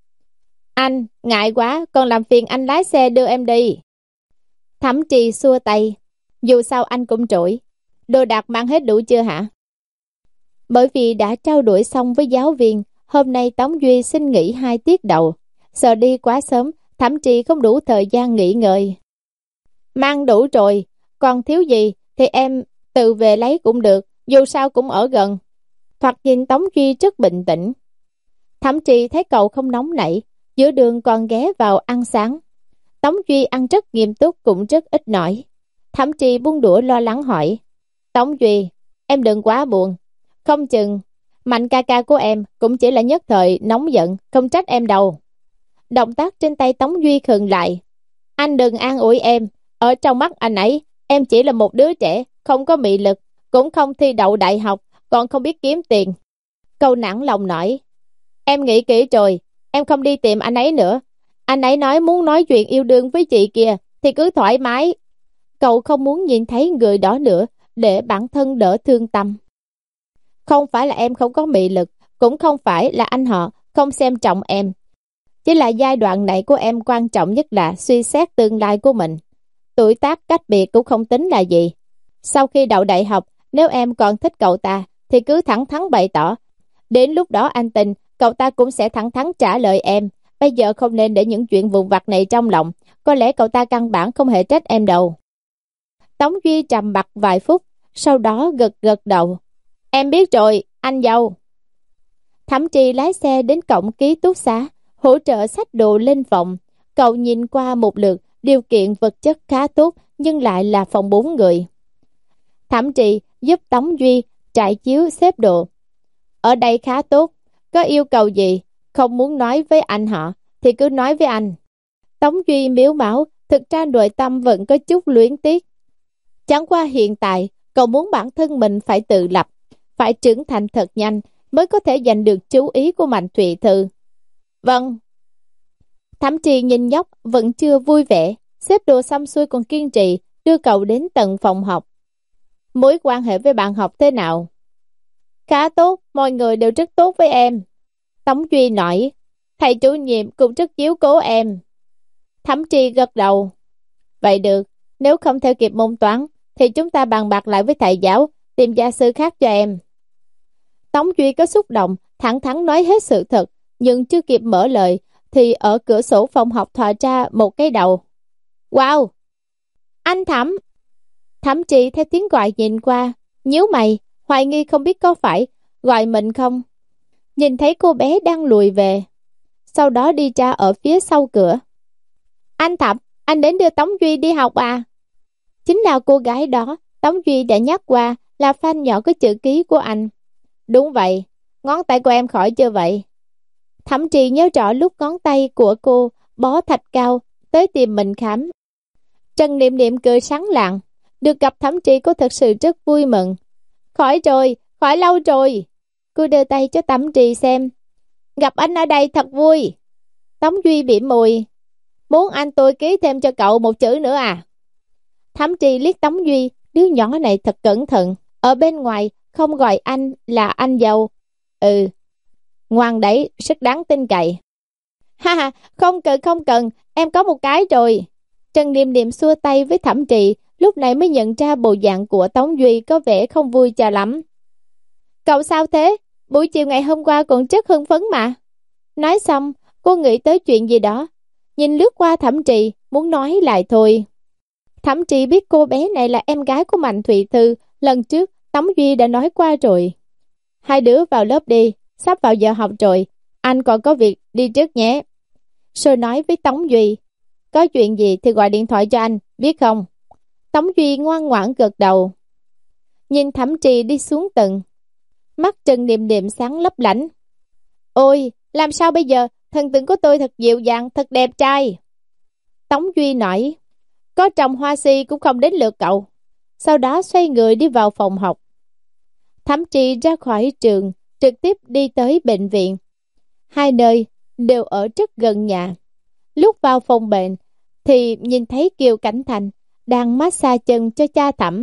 Anh, ngại quá, còn làm phiền anh lái xe đưa em đi. Thẩm Tri xua tay. Dù sao anh cũng trỗi. Đồ đạc mang hết đủ chưa hả? Bởi vì đã trao đổi xong với giáo viên, hôm nay Tống Duy xin nghỉ hai tiết đầu. Sợ đi quá sớm, Thẩm Tri không đủ thời gian nghỉ ngơi. Mang đủ rồi, còn thiếu gì thì em tự về lấy cũng được, dù sao cũng ở gần. Thoạt nhìn Tống Duy rất bình tĩnh. Thẩm Tri thấy cậu không nóng nảy, giữa đường còn ghé vào ăn sáng. Tống Duy ăn rất nghiêm túc cũng rất ít nói. Thẩm Tri buông đũa lo lắng hỏi. Tống Duy, em đừng quá buồn. Không chừng Mạnh ca ca của em cũng chỉ là nhất thời nóng giận, không trách em đâu. Động tác trên tay Tống Duy khựng lại. Anh đừng an ủi em. Ở trong mắt anh ấy, em chỉ là một đứa trẻ, không có mị lực, cũng không thi đậu đại học, còn không biết kiếm tiền. Câu nản lòng nói. Em nghĩ kỹ rồi, em không đi tìm anh ấy nữa. Anh ấy nói muốn nói chuyện yêu đương với chị kia thì cứ thoải mái. Cậu không muốn nhìn thấy người đó nữa, để bản thân đỡ thương tâm. Không phải là em không có mị lực, cũng không phải là anh họ không xem trọng em. Chỉ là giai đoạn này của em quan trọng nhất là suy xét tương lai của mình. Tuổi tác cách biệt cũng không tính là gì. Sau khi đậu đại học, nếu em còn thích cậu ta thì cứ thẳng thắn bày tỏ. Đến lúc đó anh tin cậu ta cũng sẽ thẳng thắn trả lời em. Bây giờ không nên để những chuyện vụn vặt này trong lòng. Có lẽ cậu ta căn bản không hề trách em đâu. Tống Duy trầm mặc vài phút, sau đó gật gật đầu. Em biết rồi, anh dâu. Thẩm Tri lái xe đến cổng ký túc xá, hỗ trợ xách đồ lên phòng. Cậu nhìn qua một lượt, điều kiện vật chất khá tốt, nhưng lại là phòng bốn người. Thẩm Tri giúp Tống Duy trải chiếu xếp đồ. Ở đây khá tốt, có yêu cầu gì, không muốn nói với anh họ, thì cứ nói với anh. Tống Duy miếu máu, thực ra nội tâm vẫn có chút luyến tiếc. Chẳng qua hiện tại, cậu muốn bản thân mình phải tự lập, phải trưởng thành thật nhanh, mới có thể giành được chú ý của Mạnh Thụy Thư. Vâng. Thẩm Tri nhìn nhóc vẫn chưa vui vẻ, xếp đồ xong xuôi còn kiên trì, đưa cậu đến tận phòng học. Mối quan hệ với bạn học thế nào? Khá tốt, mọi người đều rất tốt với em. Tống Duy nói, thầy chủ nhiệm cũng rất chiếu cố em. Thẩm Tri gật đầu. Vậy được, nếu không theo kịp môn toán, thì chúng ta bàn bạc lại với thầy giáo, tìm gia sư khác cho em. Tống Duy có xúc động, thẳng thắn nói hết sự thật, nhưng chưa kịp mở lời, thì ở cửa sổ phòng học thò ra một cái đầu. Wow! Anh Thẩm! Thẩm Tri theo tiếng gọi nhìn qua, nhíu mày, hoài nghi không biết có phải gọi mình không. Nhìn thấy cô bé đang lùi về, sau đó đi ra ở phía sau cửa. Anh Thẩm, anh đến đưa Tống Duy đi học à? Chính là cô gái đó, Tống Duy đã nhắc qua, là fan nhỏ có chữ ký của anh. Đúng vậy, ngón tay của em khỏi chưa vậy? Thẩm Tri nhớ rõ lúc ngón tay của cô bó thạch cao tới tìm mình khám. Trần Niệm Niệm cười sáng lạng, được gặp Thẩm Tri cô thật sự rất vui mừng. Khỏi rồi, khỏi lâu rồi. Cô đưa tay cho Thẩm Tri xem. Gặp anh ở đây thật vui. Tống Duy bỉm môi. Muốn anh tôi ký thêm cho cậu một chữ nữa à? Thẩm Tri liếc Tống Duy, đứa nhỏ này thật cẩn thận. Ở bên ngoài không gọi anh là anh dâu. Ừ, ngoan đấy, rất đáng tin cậy. Ha ha, không cần không cần, em có một cái rồi. Trần Niệm Niệm xua tay với Thẩm Tri, lúc này mới nhận ra bộ dạng của Tống Duy có vẻ không vui cho lắm. Cậu sao thế? Buổi chiều ngày hôm qua còn rất hưng phấn mà. Nói xong, cô nghĩ tới chuyện gì đó. Nhìn lướt qua Thẩm Tri, muốn nói lại thôi. Thẩm Tri biết cô bé này là em gái của Mạnh Thụy Thư. Lần trước, Tống Duy đã nói qua rồi. Hai đứa vào lớp đi, sắp vào giờ học rồi. Anh còn có việc đi trước nhé. Rồi nói với Tống Duy, có chuyện gì thì gọi điện thoại cho anh, biết không? Tống Duy ngoan ngoãn gật đầu. Nhìn Thẩm Trì đi xuống tầng, mắt Trần Điềm Điềm sáng lấp lánh. Ôi, làm sao bây giờ? Thần tượng của tôi thật dịu dàng, thật đẹp trai. Tống Duy nói, có trồng hoa si cũng không đến lượt cậu. Sau đó xoay người đi vào phòng học. Thẩm Trì ra khỏi trường, trực tiếp đi tới bệnh viện. Hai nơi đều ở rất gần nhà. Lúc vào phòng bệnh thì nhìn thấy Kiều Cảnh Thành đang massage chân cho cha Thẩm.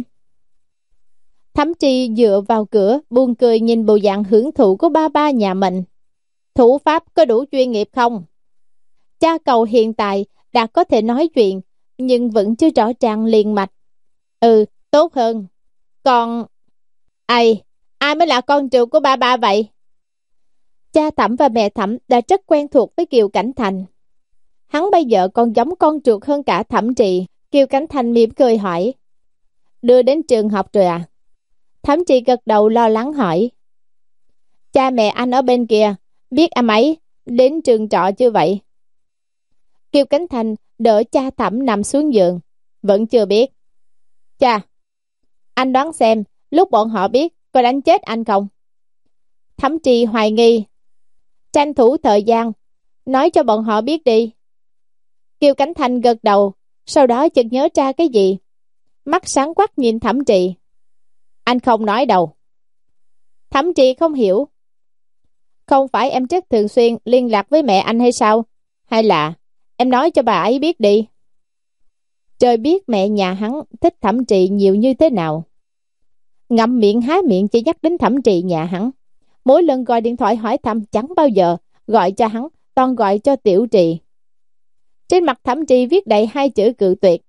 Thẩm Trì dựa vào cửa, buồn cười nhìn bộ dạng hưởng thụ của ba ba nhà mình. Thủ pháp có đủ chuyên nghiệp không? Cha cậu hiện tại đã có thể nói chuyện, nhưng vẫn chưa rõ ràng liền mạch. Ừ, tốt hơn. Còn... Ai, ai mới là con trưởng của ba ba vậy? Cha Thẩm và mẹ Thẩm đã rất quen thuộc với Kiều Cảnh Thành. Hắn bây giờ còn giống con ruột hơn cả Thẩm Trì. Kiều Cảnh Thành mỉm cười hỏi, đưa đến trường học rồi à? Thẩm Trì gật đầu lo lắng hỏi, cha mẹ anh ở bên kia, biết anh ấy đến trường trọ chưa vậy? Kiều Cảnh Thành đỡ cha Thẩm nằm xuống giường, vẫn chưa biết. Cha, anh đoán xem lúc bọn họ biết có đánh chết anh không? Thẩm Trì hoài nghi, tranh thủ thời gian, nói cho bọn họ biết đi. Kiều Cảnh Thành gật đầu, sau đó chợt nhớ ra cái gì. Mắt sáng quắc nhìn Thẩm Trì. Anh không nói đâu. Thẩm Trì không hiểu. Không phải em rất thường xuyên liên lạc với mẹ anh hay sao? Hay là em nói cho bà ấy biết đi. Trời biết mẹ nhà hắn thích Thẩm Trì nhiều như thế nào. Ngậm miệng há miệng chỉ nhắc đến Thẩm Trì nhà hắn. Mỗi lần gọi điện thoại hỏi thăm chẳng bao giờ gọi cho hắn, toàn gọi cho Tiểu Trì. Trên mặt Thẩm Trì viết đầy hai chữ cự tuyệt.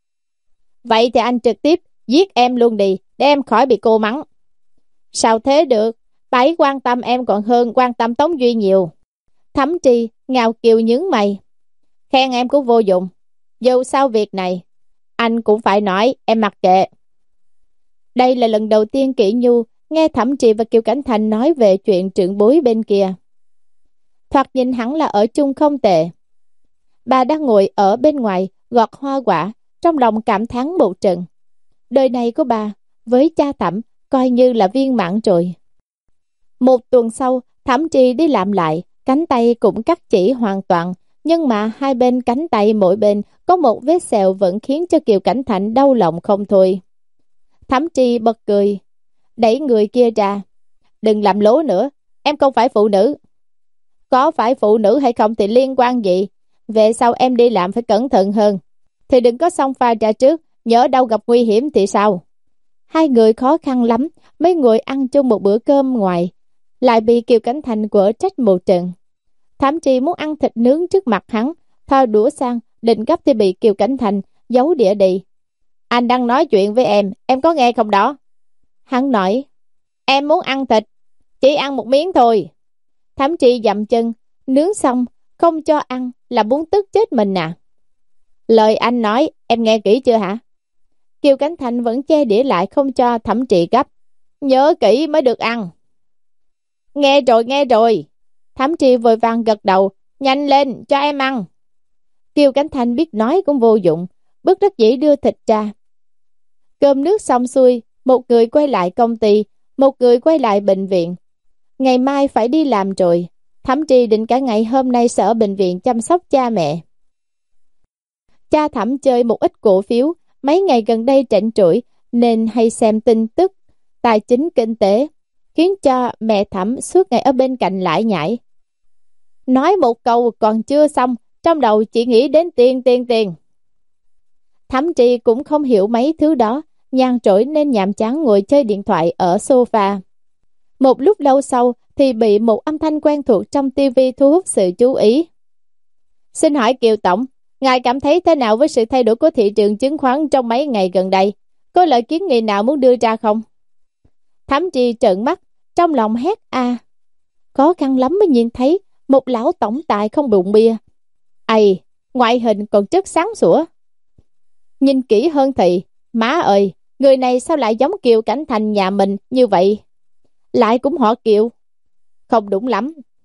Vậy thì anh trực tiếp giết em luôn đi, để em khỏi bị cô mắng. Sao thế được? Bà ấy quan tâm em còn hơn quan tâm Tống Duy nhiều. Thẩm Trì ngào kiều nhướng mày. Khen em cũng vô dụng. Dù sao việc này, anh cũng phải nói, em mặc kệ. Đây là lần đầu tiên Kỷ Nhu nghe Thẩm Trì và Kiều Cảnh Thành nói về chuyện trưởng bối bên kia. Thoạt nhìn hẳn là ở chung không tệ. Bà đang ngồi ở bên ngoài gọt hoa quả, trong lòng cảm thán một trận. Đời này của bà với cha Thẩm coi như là viên mãn rồi. Một tuần sau, Thẩm Trì đi làm lại, cánh tay cũng cắt chỉ hoàn toàn, nhưng mà hai bên cánh tay mỗi bên có một vết sẹo vẫn khiến cho Kiều Cảnh Thành đau lòng không thôi. Thẩm Trì bật cười, đẩy người kia ra. Đừng làm lố nữa, em không phải phụ nữ. Có phải phụ nữ hay không thì liên quan gì? Về sau em đi làm phải cẩn thận hơn. Thì đừng có xông pha ra trước, nhớ đâu gặp nguy hiểm thì sao? Hai người khó khăn lắm mới ngồi ăn chung một bữa cơm ngoài, lại bị Kiều Cảnh Thành quở trách một trận. Thẩm Trì muốn ăn thịt nướng trước mặt hắn, thò đũa sang định gấp thì bị Kiều Cảnh Thành giấu đĩa đi. Anh đang nói chuyện với em, em có nghe không đó? Hắn nói, em muốn ăn thịt, chỉ ăn một miếng thôi. Thẩm Trì dậm chân, nướng xong không cho ăn là muốn tức chết mình à? Lời anh nói em nghe kỹ chưa hả? Kiều Cảnh Thành vẫn che đĩa lại không cho Thẩm Trì gấp. Nhớ kỹ mới được ăn. Nghe rồi nghe rồi. Thẩm Trì vội vàng gật đầu. Nhanh lên cho em ăn. Kiều Cảnh Thành biết nói cũng vô dụng, bất đắc dĩ đưa thịt ra. Cơm nước xong xuôi, một người quay lại công ty, một người quay lại bệnh viện. Ngày mai phải đi làm rồi. Thẩm Trì định cả ngày hôm nay sẽ ở bệnh viện chăm sóc cha mẹ. Cha Thẩm chơi một ít cổ phiếu, mấy ngày gần đây trạnh trũi nên hay xem tin tức tài chính kinh tế, khiến cho mẹ Thẩm suốt ngày ở bên cạnh lải nhải. Nói một câu còn chưa xong, trong đầu chỉ nghĩ đến tiền tiền tiền. Thẩm Trì cũng không hiểu mấy thứ đó, nhàn rỗi nên nhàm chán ngồi chơi điện thoại ở sofa. Một lúc lâu sau thì bị một âm thanh quen thuộc trong tivi thu hút sự chú ý. Xin hỏi Kiều Tổng, ngài cảm thấy thế nào với sự thay đổi của thị trường chứng khoán trong mấy ngày gần đây? Có lời kiến nghị nào muốn đưa ra không? Thẩm Trì trợn mắt, trong lòng hét a. Khó khăn lắm mới nhìn thấy một lão tổng tài không bụng bia. Ây, ngoại hình còn rất sáng sủa. Nhìn kỹ hơn thì, má ơi, người này sao lại giống Kiều Cảnh Thành nhà mình như vậy? Lại cũng họ Kiều. Không đúng lắm.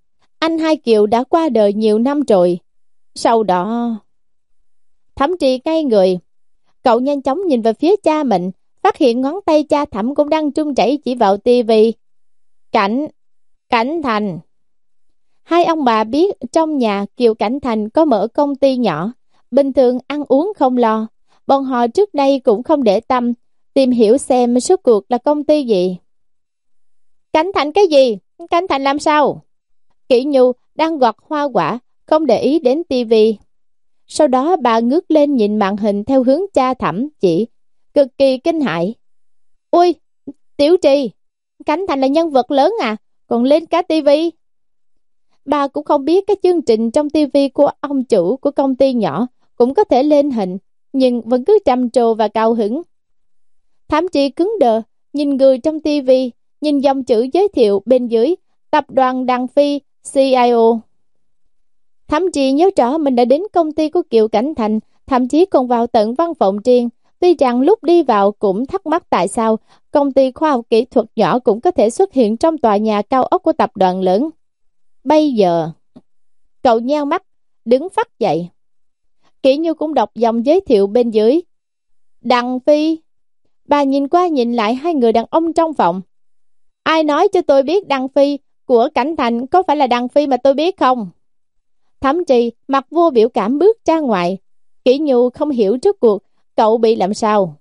Anh hai Kiều đã qua đời nhiều năm rồi. Sau đó... Thẩm Trì ngay người. Cậu nhanh chóng nhìn về phía cha mình, phát hiện ngón tay cha Thẩm cũng đang run rẩy chỉ vào tivi. Cảnh... Cảnh Thành. Hai ông bà biết trong nhà Kiều Cảnh Thành có mở công ty nhỏ, bình thường ăn uống không lo. Bọn họ trước đây cũng không để tâm tìm hiểu xem số cuộc là công ty gì. Cảnh Thành cái gì? Cảnh Thành làm sao? Kỷ Nhu đang gọt hoa quả, không để ý đến tivi. Sau đó bà ngước lên nhìn màn hình theo hướng cha Thẩm chỉ, cực kỳ kinh hãi. Ui, Tiểu Trì, Cảnh Thành là nhân vật lớn à, còn lên cả tivi. Bà cũng không biết cái chương trình trong tivi của ông chủ của công ty nhỏ cũng có thể lên hình, nhưng vẫn cứ trầm trồ và cao hứng. Thẩm Trì cứng đờ, nhìn người trong tivi, nhìn dòng chữ giới thiệu bên dưới, tập đoàn Đằng Phi, xê i ô. Thẩm Trì nhớ rõ mình đã đến công ty của Kiều Cảnh Thành, thậm chí còn vào tận văn phòng riêng. Tuy rằng lúc đi vào cũng thắc mắc tại sao công ty khoa học kỹ thuật nhỏ cũng có thể xuất hiện trong tòa nhà cao ốc của tập đoàn lớn. Bây giờ, cậu nheo mắt, đứng phắt dậy. Kỷ Như cũng đọc dòng giới thiệu bên dưới. Đằng Phi. Bà nhìn qua nhìn lại hai người đàn ông trong phòng. Ai nói cho tôi biết Đằng Phi của Cảnh Thành có phải là Đằng Phi mà tôi biết không? Thẩm Trì mặt vô biểu cảm bước ra ngoài. Kỷ Nhu không hiểu trước cuộc cậu bị làm sao.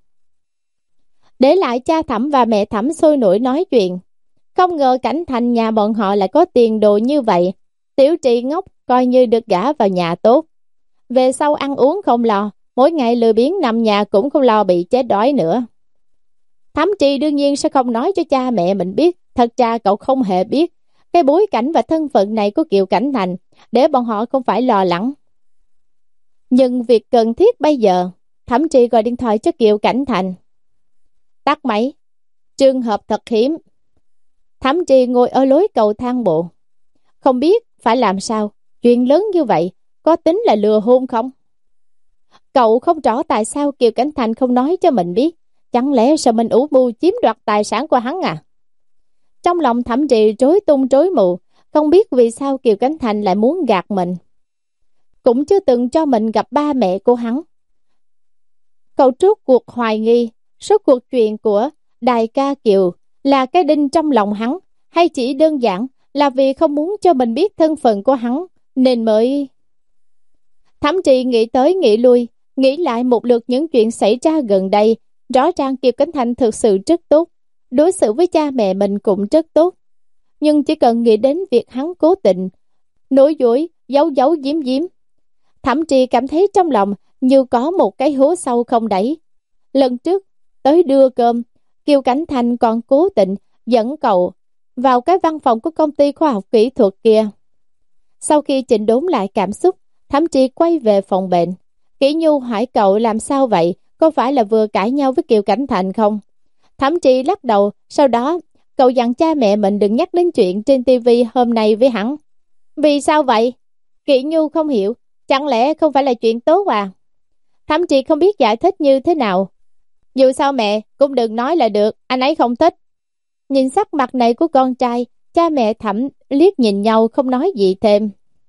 Để lại cha Thẩm và mẹ Thẩm sôi nổi nói chuyện. Không ngờ Cảnh Thành nhà bọn họ lại có tiền đồ như vậy. Tiểu Trì ngốc coi như được gả vào nhà tốt. Về sau ăn uống không lo, mỗi ngày lười biếng nằm nhà cũng không lo bị chết đói nữa. Thẩm Trì đương nhiên sẽ không nói cho cha mẹ mình biết. Thật ra cậu không hề biết cái bối cảnh và thân phận này của Kiều Cảnh Thành, để bọn họ không phải lo lắng. Nhưng việc cần thiết bây giờ, Thẩm Trì gọi điện thoại cho Kiều Cảnh Thành. Tắt máy. Trường hợp thật hiếm. Thẩm Trì ngồi ở lối cầu thang bộ, không biết phải làm sao. Chuyện lớn như vậy có tính là lừa hôn không? Cậu không rõ tại sao Kiều Cảnh Thành không nói cho mình biết. Chẳng lẽ sợ mình ủ mưu chiếm đoạt tài sản của hắn à? Trong lòng Thẩm Trì rối tung rối mù, không biết vì sao Kiều Cảnh Thành lại muốn gạt mình. Cũng chưa từng cho mình gặp ba mẹ của hắn. Cậu rốt cuộc hoài nghi số cuộc chuyện của đại ca Kiều là cái đinh trong lòng hắn, hay chỉ đơn giản là vì không muốn cho mình biết thân phận của hắn nên mới... Thẩm Trì nghĩ tới nghĩ lui, nghĩ lại một lượt những chuyện xảy ra gần đây. Rõ ràng Kiều Cảnh Thành thực sự rất tốt, đối xử với cha mẹ mình cũng rất tốt. Nhưng chỉ cần nghĩ đến việc hắn cố tình nói dối, giấu giấu giếm giếm, Thẩm Trì cảm thấy trong lòng như có một cái hố sâu không đáy. Lần trước tới đưa cơm, Kiều Cảnh Thành còn cố tình dẫn cậu vào cái văn phòng của công ty khoa học kỹ thuật kia. Sau khi chỉnh đốn lại cảm xúc, Thẩm Trì quay về phòng bệnh. Kỷ Nhu hỏi cậu làm sao vậy, có phải là vừa cãi nhau với Kiều Cảnh Thành không? Thẩm Trì lắc đầu, sau đó cậu dặn cha mẹ mình đừng nhắc đến chuyện trên tivi hôm nay với hắn. Vì sao vậy? Kỷ Nhu không hiểu, chẳng lẽ không phải là chuyện tốt à? Thẩm Trì không biết giải thích như thế nào. Dù sao mẹ cũng đừng nói là được, anh ấy không thích. Nhìn sắc mặt này của con trai, cha mẹ Thẩm liếc nhìn nhau không nói gì thêm.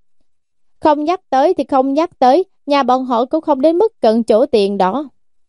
Không nhắc tới thì không nhắc tới, nhà bọn họ cũng không đến mức cần chỗ tiền đó.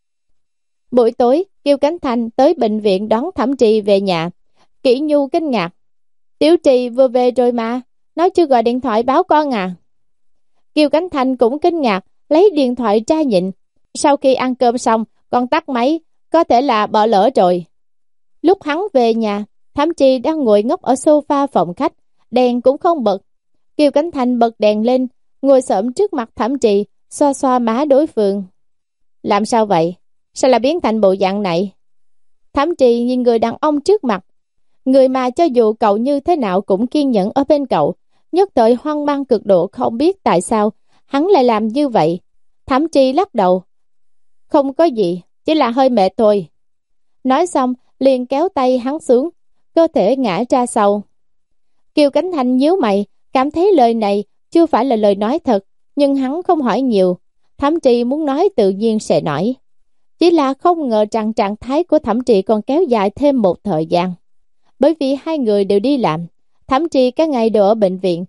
Buổi tối, Kiều Cảnh Thành tới bệnh viện đón Thẩm Trì về nhà. Kỷ Nhu kinh ngạc. Tiểu Trì vừa về rồi mà, nó chưa gọi điện thoại báo con à? Kiều Cảnh Thành cũng kinh ngạc, lấy điện thoại tra nhịn. Sau khi ăn cơm xong, con tắt máy, có thể là bỏ lỡ rồi. Lúc hắn về nhà, Thẩm Trì đang ngồi ngốc ở sofa phòng khách, đèn cũng không bật. Kiều Cảnh Thành bật đèn lên, ngồi xổm trước mặt Thẩm Trì, xoa xoa má đối phương. Làm sao vậy? Sao lại biến thành bộ dạng này? Thẩm Trì nhìn người đàn ông trước mặt, người mà cho dù cậu như thế nào cũng kiên nhẫn ở bên cậu, nhất thời hoang mang cực độ, không biết tại sao hắn lại làm như vậy. Thẩm Trì lắc đầu. Không có gì, chỉ là hơi mệt thôi. Nói xong, liền kéo tay hắn xuống, cơ thể ngã ra sau. Kiều Cảnh Thành nhíu mày, cảm thấy lời này chưa phải là lời nói thật, nhưng hắn không hỏi nhiều. Thẩm Trì muốn nói tự nhiên sẽ nói. Chỉ là không ngờ rằng trạng thái của Thẩm Trì còn kéo dài thêm một thời gian. Bởi vì hai người đều đi làm, Thẩm Trì các ngày đều ở bệnh viện.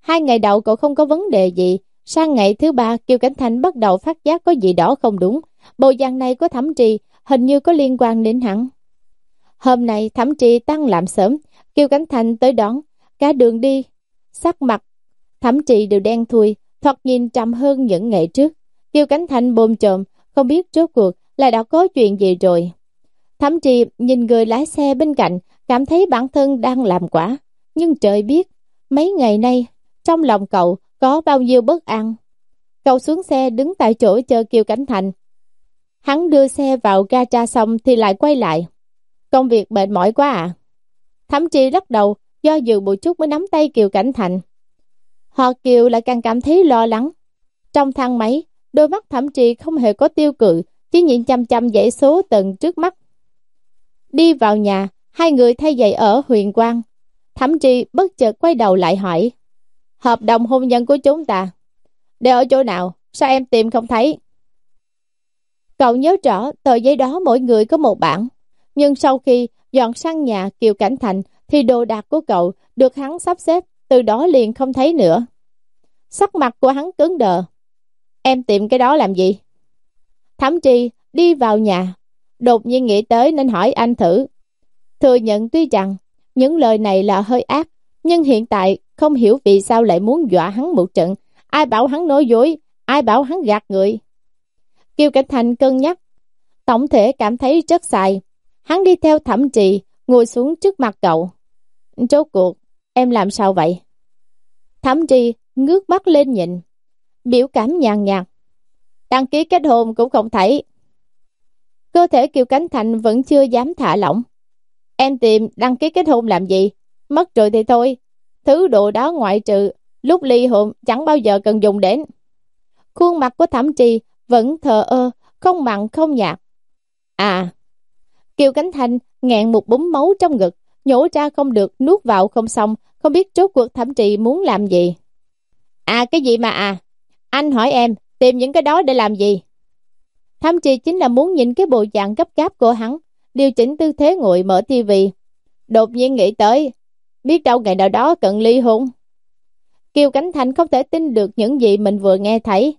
Hai ngày đầu cậu không có vấn đề gì. Sang ngày thứ ba, Kiều Cảnh Thành bắt đầu phát giác có gì đó không đúng. Bộ dạng này của Thẩm Trì hình như có liên quan đến hắn. Hôm nay Thẩm Trì tăng làm sớm, Kiều Cảnh Thành tới đón. Cả đường đi, sắc mặt Thẩm Trì đều đen thui, thoạt nhìn trầm hơn những ngày trước. Kiều Cảnh Thành bồn chồn, không biết rốt cuộc là đã có chuyện gì rồi. Thẩm Trì nhìn người lái xe bên cạnh, cảm thấy bản thân đang làm quả. Nhưng trời biết, mấy ngày nay, trong lòng cậu có bao nhiêu bất an. Cậu xuống xe đứng tại chỗ chờ Kiều Cảnh Thành. Hắn đưa xe vào gara xong thì lại quay lại. Công việc mệt mỏi quá à? Thẩm Trì lắc đầu, do dự một chút mới nắm tay Kiều Cảnh Thành. Họ Kiều lại càng cảm thấy lo lắng. Trong thang máy, đôi mắt Thẩm Trì không hề có tiêu cự, chỉ nhìn chăm chăm dãy số tầng trước mắt. Đi vào nhà, hai người thay giày ở Huyền Quang. Thẩm Trì bất chợt quay đầu lại hỏi: hợp đồng hôn nhân của chúng ta để ở chỗ nào? Sao em tìm không thấy? Cậu nhớ rõ tờ giấy đó mỗi người có một bản. Nhưng sau khi dọn sang nhà Kiều Cảnh Thành thì đồ đạc của cậu được hắn sắp xếp, từ đó liền không thấy nữa. Sắc mặt của hắn cứng đờ. Em tìm cái đó làm gì? Thẩm Trì đi vào nhà, đột nhiên nghĩ tới nên hỏi anh thử. Thừa nhận tuy rằng những lời này là hơi ác, nhưng hiện tại không hiểu vì sao lại muốn dọa hắn một trận. Ai bảo hắn nói dối, ai bảo hắn gạt người. Kiều Cảnh Thành cân nhắc, tổng thể cảm thấy rất sai. Hắn đi theo Thẩm Trì, ngồi xuống trước mặt cậu. Rốt cuộc, em làm sao vậy? Thẩm Trì ngước mắt lên nhìn, biểu cảm nhàn nhạt. Đăng ký kết hôn cũng không thấy. Cơ thể Kiều Cảnh Thành vẫn chưa dám thả lỏng. Em tìm đăng ký kết hôn làm gì? Mất rồi thì thôi. Thứ đồ đó ngoại trừ lúc ly hôn chẳng bao giờ cần dùng đến. Khuôn mặt của Thẩm Trì vẫn thờ ơ, không mặn không nhạt. À, Kiều Cảnh Thành nghẹn một búng máu trong ngực, nhổ ra không được, nuốt vào không xong, không biết rốt cuộc Thẩm Trì muốn làm gì. À cái gì mà à? Anh hỏi em tìm những cái đó để làm gì? Thẩm Trì chính là muốn nhìn cái bộ dạng gấp gáp của hắn, điều chỉnh tư thế ngồi mở tivi. Đột nhiên nghĩ tới, biết đâu ngày nào đó cần ly hôn. Kiều Cảnh Thành không thể tin được những gì mình vừa nghe thấy.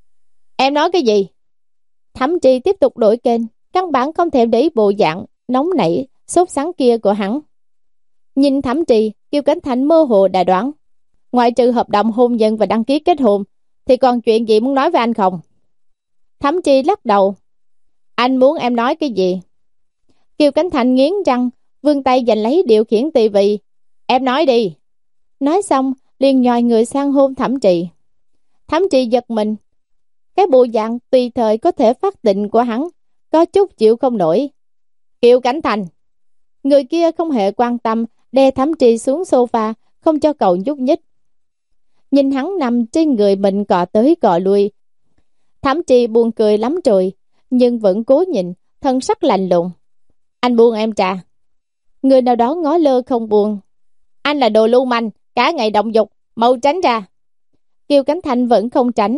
Em nói cái gì? Thẩm Trì tiếp tục đổi kênh, căn bản không thể để ý bộ dạng nóng nảy, sốt sắng kia của hắn. Nhìn Thẩm Trì, Kiều Cảnh Thành mơ hồ đã đoán. Ngoại trừ hợp đồng hôn nhân và đăng ký kết hôn, thì còn chuyện gì muốn nói với anh không? Thẩm Trì lắc đầu. Anh muốn em nói cái gì? Kiều Cảnh Thành nghiến răng, vươn tay giành lấy điều khiển tivi. Em nói đi. Nói xong, liền nhòi người sang hôn Thẩm Trì. Thẩm Trì giật mình. Cái bộ dạng tùy thời có thể phát định của hắn, có chút chịu không nổi. Kiều Cảnh Thành. Người kia không hề quan tâm, đè Thẩm Trì xuống sofa, không cho cậu nhúc nhích. Nhìn hắn nằm trên người mình cọ tới cọ lui. Thẩm Trì buồn cười lắm rồi, nhưng vẫn cố nhìn, thân sắc lạnh lùng. Anh buông em trà. Người nào đó ngó lơ không buông. Anh là đồ lưu manh, cả ngày động dục, mau tránh ra. Kiều Cảnh Thành vẫn không tránh.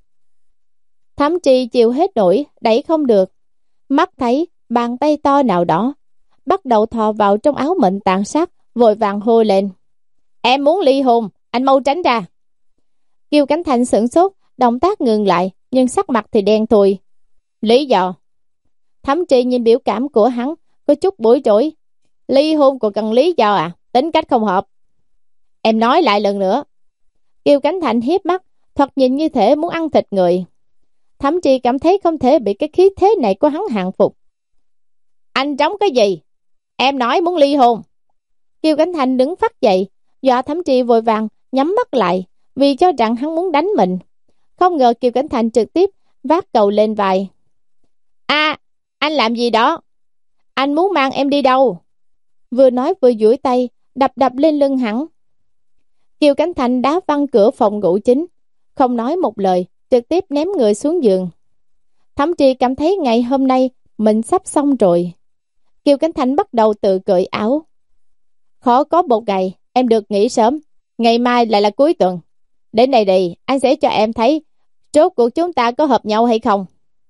Thẩm Trì chịu hết nổi, đẩy không được. Mắt thấy bàn tay to nào đó bắt đầu thò vào trong áo mệnh tàn sát, vội vàng hô lên. Em muốn ly hôn, anh mau tránh ra. Kiều Cảnh Thành sửng sốt, động tác ngừng lại, nhưng sắc mặt thì đen thui. Lý do? Thẩm Trì nhìn biểu cảm của hắn, có chút bối rối. Ly hôn còn cần lý do à? Tính cách không hợp. Em nói lại lần nữa. Kiều Cảnh Thành hiếp mắt, thoạt nhìn như thể muốn ăn thịt người. Thẩm Trì cảm thấy không thể bị cái khí thế này của hắn hàng phục. Anh trống cái gì? Em nói muốn ly hôn. Kiều Cảnh Thành đứng phát dậy, dọa Thẩm Trì vội vàng nhắm mắt lại, vì cho rằng hắn muốn đánh mình. Không ngờ Kiều Cảnh Thành trực tiếp vác cậu lên vai. À, anh làm gì đó? Anh muốn mang em đi đâu? Vừa nói vừa duỗi tay, đập đập lên lưng hắn. Kiều Cảnh Thành đá văng cửa phòng ngủ chính, không nói một lời, trực tiếp ném người xuống giường. Thẩm Trì cảm thấy ngày hôm nay mình sắp xong rồi. Kiều Cảnh Thành bắt đầu tự cởi áo. Khó có một ngày, em được nghỉ sớm. Ngày mai lại là cuối tuần. Đến đây đi, anh sẽ cho em thấy rốt cuộc chúng ta có hợp nhau hay không.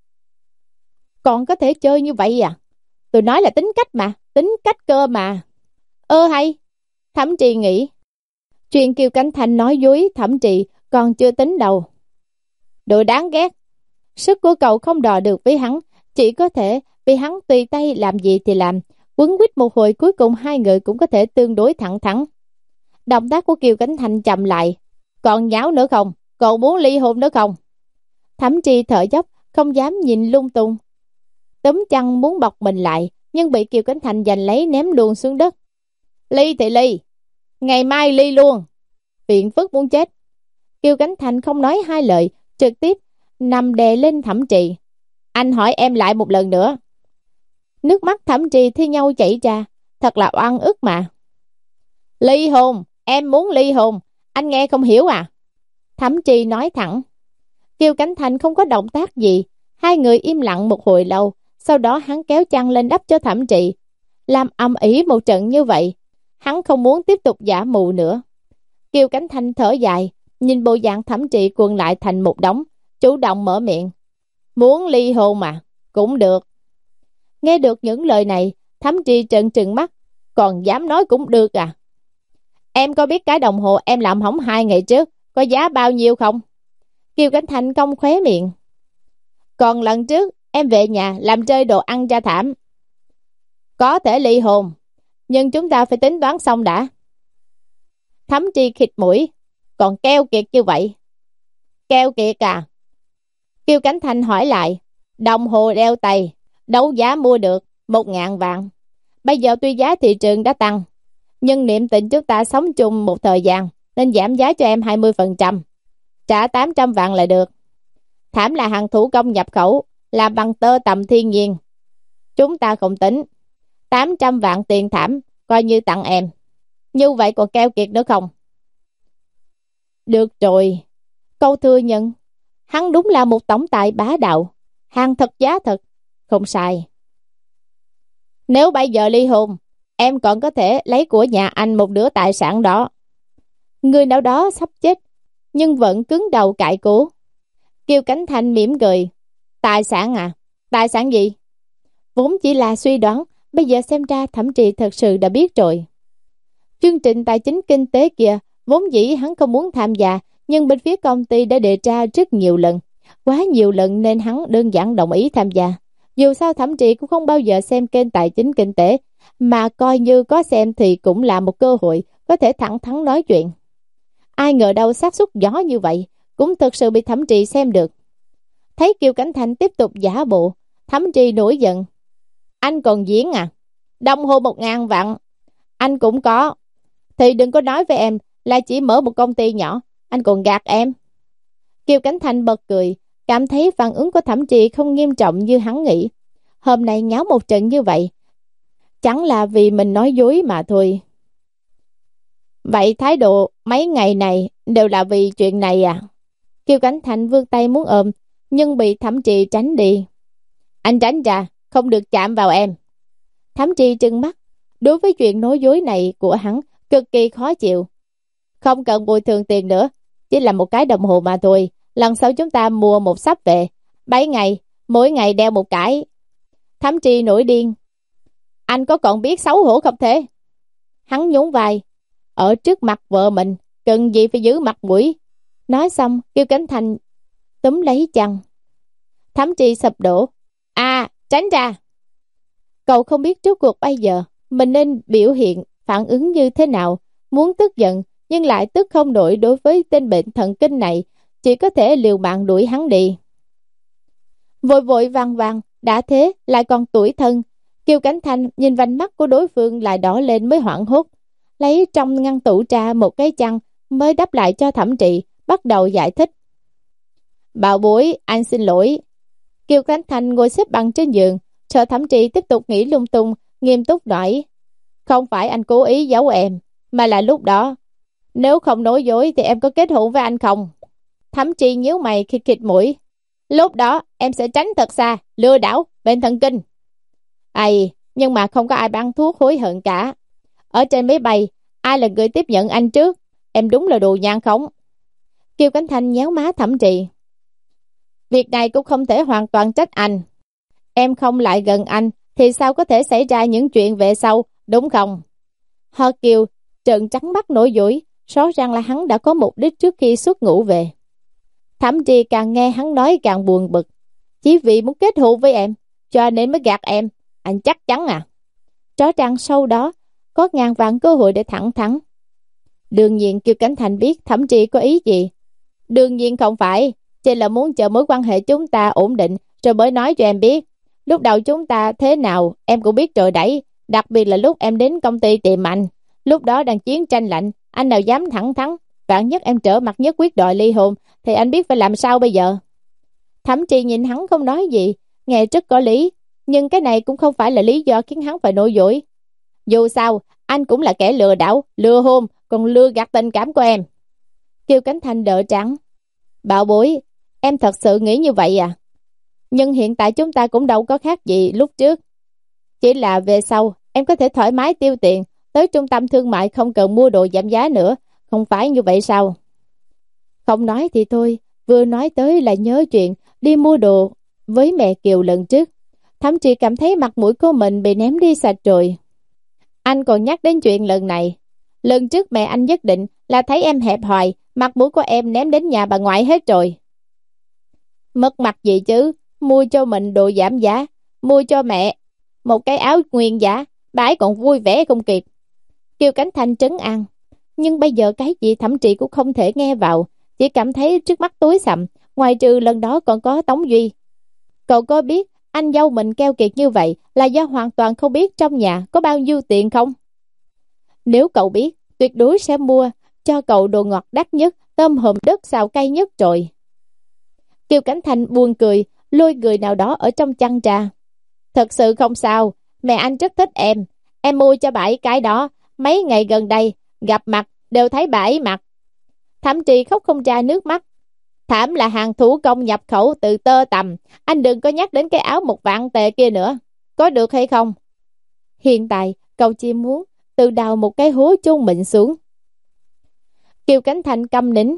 Còn có thể chơi như vậy à? Tôi nói là tính cách mà, tính cách cơ mà. Ơ hay, Thẩm Trì nghĩ. Chuyện Kiều Cánh Thành nói dối Thẩm Trì còn chưa tính đầu. Đồ đáng ghét. Sức của cậu không đò được với hắn, chỉ có thể vì hắn tùy tay làm gì thì làm. Quấn quýt một hồi cuối cùng hai người cũng có thể tương đối thẳng thắn. Động tác của Kiều Cánh Thành chậm lại. Còn nháo nữa không? Cậu muốn ly hôn nữa không? Thẩm Trì thở dốc, không dám nhìn lung tung. Tấm chăn muốn bọc mình lại, nhưng bị Kiều Cánh Thành giành lấy ném luôn xuống đất. Ly thì ly, ngày mai ly luôn. Phiền phức muốn chết. Kiều Cánh Thành không nói hai lời, trực tiếp nằm đè lên Thẩm Trì. Anh hỏi em lại một lần nữa. Nước mắt Thẩm Trì thi nhau chảy ra, thật là oan ức mà. Ly hôn, em muốn ly hôn, anh nghe không hiểu à? Thẩm Trì nói thẳng. Kiều Cánh Thành không có động tác gì, hai người im lặng một hồi lâu, sau đó hắn kéo chăn lên đắp cho Thẩm Trì. Làm ầm ĩ một trận như vậy, hắn không muốn tiếp tục giả mù nữa. Kiều Cánh Thành thở dài, nhìn bộ dạng Thẩm Trì cuộn lại thành một đống, chủ động mở miệng. Muốn ly hôn mà, cũng được. Nghe được những lời này, Thẩm Trì trợn trừng mắt, còn dám nói cũng được à? Em có biết cái đồng hồ em làm hỏng hai ngày trước có giá bao nhiêu không? Kiều Cánh Thành cong khóe miệng. Còn lần trước em về nhà làm rơi đồ ăn ra thảm. Có thể ly hôn, nhưng chúng ta phải tính toán xong đã. Thẩm Trì khịt mũi. Còn keo kiệt như vậy. Keo kiệt à? Kiều Cánh Thành hỏi lại. Đồng hồ đeo tay đấu giá mua được một ngàn vạn. Bây giờ tuy giá thị trường đã tăng, nhưng niệm tình chúng ta sống chung một thời gian, nên giảm giá cho em hai mươi phần trăm. Trả tám trăm vạn là được. Thảm là hàng thủ công nhập khẩu, làm bằng tơ tằm thiên nhiên. Chúng ta không tính. tám trăm vạn tiền thảm coi như tặng em. Như vậy còn keo kiệt nữa không? Được rồi. Câu thừa nhận. Hắn đúng là một tổng tài bá đạo. Hàng thật giá thật. Không sai. Nếu bây giờ ly hôn, em còn có thể lấy của nhà anh một nửa tài sản đó. Người nào đó sắp chết, nhưng vẫn cứng đầu cãi cố. Kiều Cánh Thành mỉm cười. Tài sản à? Tài sản gì? Vốn chỉ là suy đoán, bây giờ xem ra Thẩm Trì thật sự đã biết rồi. Chương trình tài chính kinh tế kia, vốn dĩ hắn không muốn tham gia, nhưng bên phía công ty đã đề ra rất nhiều lần. Quá nhiều lần nên hắn đơn giản đồng ý tham gia. Dù sao Thẩm Trì cũng không bao giờ xem kênh tài chính kinh tế, mà coi như có xem thì cũng là một cơ hội có thể thẳng thắn nói chuyện. Ai ngờ đâu xác suất gió như vậy cũng thực sự bị Thẩm Trì xem được. Thấy Kiều Cánh Thành tiếp tục giả bộ, Thẩm Trì nổi giận. Anh còn diễn à? Đồng hồ một ngàn vạn anh cũng có, thì đừng có nói với em là chỉ mở một công ty nhỏ, anh còn gạt em. Kiều Cánh Thành bật cười, cảm thấy phản ứng của Thẩm Trì không nghiêm trọng như hắn nghĩ. Hôm nay nháo một trận như vậy, chẳng là vì mình nói dối mà thôi. Vậy thái độ mấy ngày này đều là vì chuyện này à? Kiều Cánh Thành vươn tay muốn ôm, nhưng bị Thẩm Trì tránh đi. Anh tránh ra, không được chạm vào em. Thẩm Trì trừng mắt, đối với chuyện nói dối này của hắn cực kỳ khó chịu. Không cần bồi thường tiền nữa, chỉ là một cái đồng hồ mà thôi. Lần sau chúng ta mua một sắp về, bảy ngày, mỗi ngày đeo một cái. Thẩm Trì nổi điên. Anh có còn biết xấu hổ không thế? Hắn nhún vai. Ở trước mặt vợ mình, cần gì phải giữ mặt mũi. Nói xong, Kiều Cánh Thành túm lấy chăn. Thẩm Trì sụp đổ. À, tránh ra. Cậu không biết trước cuộc bây giờ mình nên biểu hiện, phản ứng như thế nào. Muốn tức giận, nhưng lại tức không nổi đối với tên bệnh thần kinh này, chỉ có thể liều mạng đuổi hắn đi. Vội vội vàng vàng, đã thế lại còn tuổi thân. Kiều Cánh Thành nhìn vành mắt của đối phương lại đỏ lên mới hoảng hốt, lấy trong ngăn tủ ra một cái chăn mới đắp lại cho Thẩm Trì, bắt đầu giải thích. Bảo bối, anh xin lỗi. Kiều Cánh Thành ngồi xếp bằng trên giường, sợ Thẩm Trì tiếp tục nghĩ lung tung, nghiêm túc nói. Không phải anh cố ý giấu em, mà là lúc đó, nếu không nói dối thì em có kết hôn với anh không? Thẩm Trì nhíu mày khịt khịt mũi. Lúc đó em sẽ tránh thật xa, lừa đảo, bệnh thần kinh. Ây, nhưng mà không có ai bán thuốc hối hận cả. Ở trên máy bay, ai là người tiếp nhận anh trước? Em đúng là đồ nhan khống. Kiều Cánh Thành nhéo má Thẩm Trì. Việc này cũng không thể hoàn toàn trách anh. Em không lại gần anh thì sao có thể xảy ra những chuyện về sau, đúng không? Hờ Kiều trợn trắng mắt nổi dối, rõ ràng là hắn đã có mục đích trước khi xuất ngũ về. Thẩm Trì càng nghe hắn nói càng buồn bực. Chỉ vì muốn kết hôn với em, cho nên mới gạt em, anh chắc chắn à? Rõ ràng sau đó, có ngàn vạn cơ hội để thẳng thắn. Đương nhiên Kiều Cảnh Thành biết Thẩm Trì có ý gì. Đương nhiên không phải, chỉ là muốn chờ mối quan hệ chúng ta ổn định rồi mới nói cho em biết. Lúc đầu chúng ta thế nào em cũng biết rồi đấy, đặc biệt là lúc em đến công ty tìm anh. Lúc đó đang chiến tranh lạnh, anh nào dám thẳng thắn, vạn nhất em trở mặt nhất quyết đòi ly hôn, thì anh biết phải làm sao bây giờ? Thẩm Trì nhìn hắn không nói gì, nghe rất có lý, nhưng cái này cũng không phải là lý do khiến hắn phải nổi dỗi. Dù sao, anh cũng là kẻ lừa đảo, lừa hôn, còn lừa gạt tình cảm của em. Kiều Cảnh Thành đỡ trắng. Bảo bối, em thật sự nghĩ như vậy à? Nhưng hiện tại chúng ta cũng đâu có khác gì lúc trước. Chỉ là về sau, em có thể thoải mái tiêu tiền, tới trung tâm thương mại không cần mua đồ giảm giá nữa, không phải như vậy sao? Không nói thì thôi, vừa nói tới là nhớ chuyện đi mua đồ với mẹ Kiều lần trước. Thậm chí cảm thấy mặt mũi của mình bị ném đi sạch rồi. Anh còn nhắc đến chuyện lần này. Lần trước mẹ anh nhất định là thấy em hẹp hòi, mặt mũi của em ném đến nhà bà ngoại hết rồi. Mất mặt gì chứ, mua cho mình đồ giảm giá, mua cho mẹ một cái áo nguyên giá, bà ấy còn vui vẻ không kịp. Kiều Cảnh Thành trấn an, nhưng bây giờ cái gì Thẩm Trì cũng không thể nghe vào, chỉ cảm thấy trước mắt tối sầm, ngoài trừ lần đó còn có Tống Duy. Cậu có biết anh dâu mình keo kiệt như vậy là do hoàn toàn không biết trong nhà có bao nhiêu tiền không? Nếu cậu biết, tuyệt đối sẽ mua cho cậu đồ ngọt đắt nhất, tôm hùm đất xào cay nhất rồi. Kiều Cảnh Thành buồn cười, lôi người nào đó ở trong chăn trà. Thật sự không sao, mẹ anh rất thích em. Em mua cho bà ấy cái đó, mấy ngày gần đây, gặp mặt, đều thấy bà ấy mặc. Thẩm Trì khóc không ra nước mắt. Thảm là hàng thủ công nhập khẩu từ tơ tằm, anh đừng có nhắc đến cái áo một vạn tệ kia nữa, có được hay không? Hiện tại, cậu chỉ muốn tự đào một cái hố chôn mình xuống. Kiều Cảnh Thành câm nín.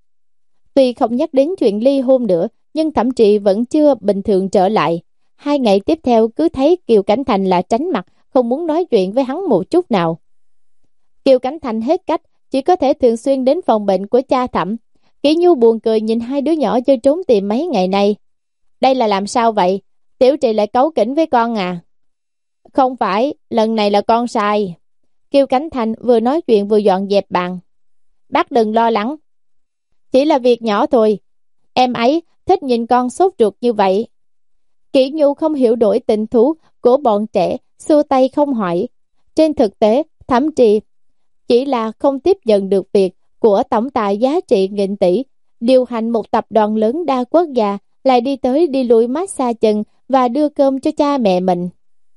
Tuy không nhắc đến chuyện ly hôn nữa, nhưng Thẩm Trì vẫn chưa bình thường trở lại. Hai ngày tiếp theo cứ thấy Kiều Cảnh Thành là tránh mặt, không muốn nói chuyện với hắn một chút nào. Kiều Cảnh Thành hết cách, chỉ có thể thường xuyên đến phòng bệnh của cha Thẩm. Kỷ Nhu buồn cười nhìn hai đứa nhỏ chơi trốn tìm mấy ngày nay. Đây là làm sao vậy? Tiểu Trì lại cáu kỉnh với con à? Không phải, lần này là con sai. Kiều Cảnh Thành vừa nói chuyện vừa dọn dẹp bàn. Bác đừng lo lắng. Chỉ là việc nhỏ thôi. Em ấy thích nhìn con sốt ruột như vậy. Kỷ Nhu không hiểu đổi tình thú của bọn trẻ, xua tay không hỏi. Trên thực tế, Thẩm Trì chỉ là không tiếp nhận được việc của tổng tài giá trị nghìn tỷ, điều hành một tập đoàn lớn đa quốc gia, lại đi tới đi lui massage chân và đưa cơm cho cha mẹ mình.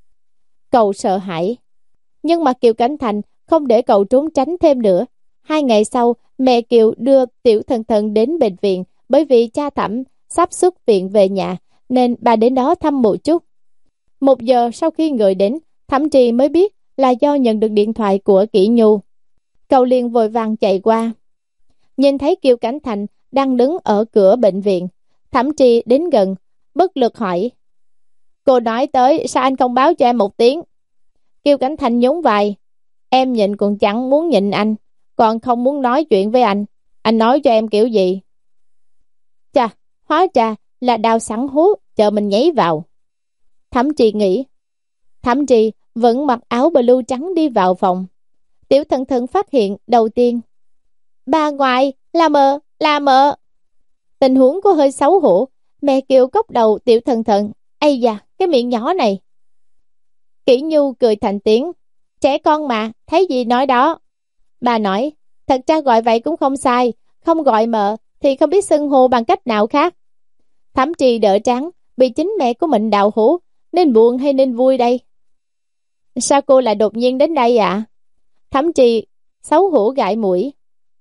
Cậu sợ hãi. Nhưng mà Kiều Cảnh Thành không để cậu trốn tránh thêm nữa. Hai ngày sau, mẹ Kiều đưa Tiểu Thần Thần đến bệnh viện, bởi vì cha Thẩm sắp xuất viện về nhà, nên bà đến đó thăm một chút. Một giờ sau khi người đến, Thẩm Trì mới biết là do nhận được điện thoại của Kỷ Nhu. Cậu liền vội vàng chạy qua. Nhìn thấy Kiều Cảnh Thành đang đứng ở cửa bệnh viện, Thẩm Trì đến gần, bất lực hỏi. Cô nói tới, sao anh không báo cho em một tiếng? Kiều Cảnh Thành nhún vai. Em nhịn còn chẳng muốn nhịn anh, còn không muốn nói chuyện với anh. Anh nói cho em kiểu gì? Chà, hóa ra là đào sẵn hố, chờ mình nhảy vào. Thẩm Trì nghĩ. Thẩm Trì vẫn mặc áo blue trắng đi vào phòng. Tiểu Thần Thần phát hiện đầu tiên. Bà ngoại, là mờ, là mờ. Tình huống có hơi xấu hổ. Mẹ Kiều cốc đầu Tiểu Thần Thần. Ây da, cái miệng nhỏ này. Kỷ Nhu cười thành tiếng. Trẻ con mà, thấy gì nói đó. Bà nói, thật ra gọi vậy cũng không sai. Không gọi mợ thì không biết xưng hô bằng cách nào khác. Thẩm Trì đỡ trắng, bị chính mẹ của mình đào hố. Nên buồn hay nên vui đây? Sao cô lại đột nhiên đến đây ạ? À? Thẩm Trì xấu hổ gãi mũi.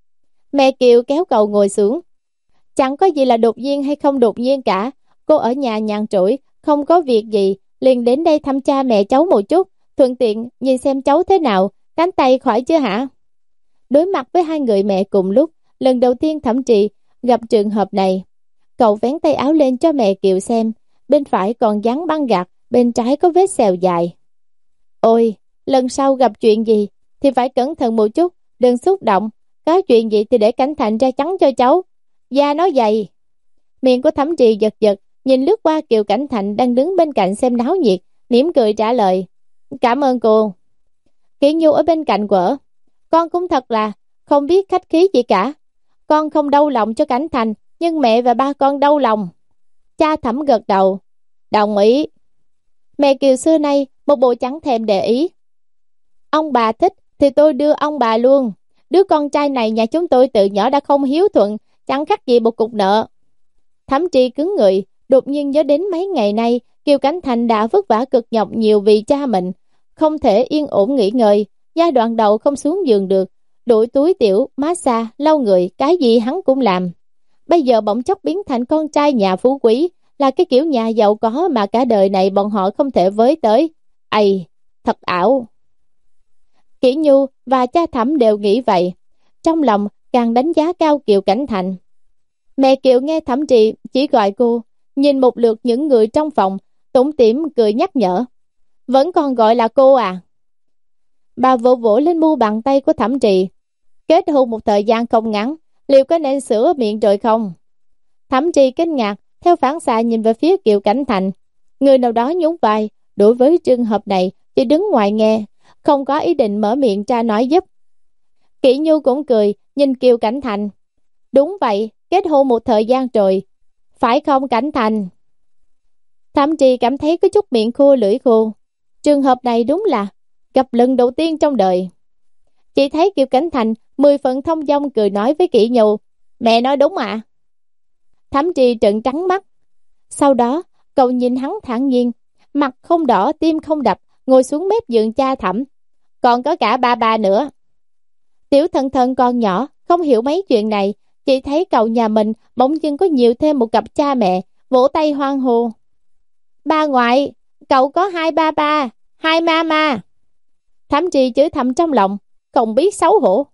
Mẹ Kiều kéo cậu ngồi xuống. Chẳng có gì là đột nhiên hay không đột nhiên cả. Cô ở nhà nhàn trỗi, không có việc gì, liền đến đây thăm cha mẹ cháu một chút, thuận tiện nhìn xem cháu thế nào, cánh tay khỏi chưa hả? Đối mặt với hai người mẹ cùng lúc, lần đầu tiên Thẩm Trì gặp trường hợp này. Cậu vén tay áo lên cho mẹ Kiều xem, bên phải còn dán băng gạc, bên trái có vết sẹo dài. Ôi, lần sau gặp chuyện gì thì phải cẩn thận một chút, đừng xúc động, có chuyện gì thì để Cảnh Thành ra chắn cho cháu. Da nó dày. Miệng của Thẩm Trì giật giật, nhìn lướt qua Kiều Cảnh Thành đang đứng bên cạnh xem náo nhiệt, mỉm cười trả lời. Cảm ơn cô. Kỷ Nhu ở bên cạnh quở. Con cũng thật là không biết khách khí gì cả. Con không đau lòng cho Cảnh Thành, nhưng mẹ và ba con đau lòng. Cha Thẩm gật đầu. Đồng ý. Mẹ Kiều xưa nay một bộ chẳng thèm để ý. Ông bà thích thì tôi đưa ông bà luôn. Đứa con trai này nhà chúng tôi từ nhỏ đã không hiếu thuận, chẳng khác gì một cục nợ. Thẩm Trì cứng người, đột nhiên nhớ đến mấy ngày nay Kiều Cảnh Thành đã vất vả cực nhọc nhiều vì cha mình, không thể yên ổn nghỉ ngơi. Giai đoạn đầu không xuống giường được, đuổi túi tiểu, massage, lau người, cái gì hắn cũng làm. Bây giờ bỗng chốc biến thành con trai nhà phú quý, là cái kiểu nhà giàu có mà cả đời này bọn họ không thể với tới. Ây, thật ảo. Kỷ Nhu và cha Thẩm đều nghĩ vậy, trong lòng càng đánh giá cao Kiều Cảnh Thành. Mẹ Kiều nghe Thẩm Trì chỉ gọi cô, nhìn một lượt những người trong phòng, tủm tỉm cười nhắc nhở. Vẫn còn gọi là cô à? Bà vỗ vỗ lên mu bàn tay của Thẩm Trì. Kết hôn một thời gian không ngắn, liệu có nên sửa miệng rồi không? Thẩm Trì kinh ngạc, theo phản xạ nhìn về phía Kiều Cảnh Thành. Người nào đó nhún vai, đối với trường hợp này chỉ đứng ngoài nghe, không có ý định mở miệng ra nói giúp. Kỷ Nhu cũng cười, nhìn Kiều Cảnh Thành. Đúng vậy, kết hôn một thời gian rồi, phải không Cảnh Thành? Thẩm Trì cảm thấy có chút miệng khô lưỡi khô. Trường hợp này đúng là gặp lần đầu tiên trong đời. Chỉ thấy Kiều Cảnh Thành mười phần thông dong cười nói với Kỷ Nhu. Mẹ nói đúng ạ. À? Thẩm Trì trợn trắng mắt. Sau đó cậu nhìn hắn thản nhiên, mặt không đỏ tim không đập, ngồi xuống mép giường cha Thẩm. Còn có cả ba ba nữa. Tiểu Thần Thần còn nhỏ, không hiểu mấy chuyện này, chỉ thấy cậu nhà mình bỗng dưng có nhiều thêm một cặp cha mẹ, vỗ tay hoan hô. Ba ngoại, cậu có hai ba ba, hai mama. Thẩm Trì chửi thầm trong lòng, không biết xấu hổ.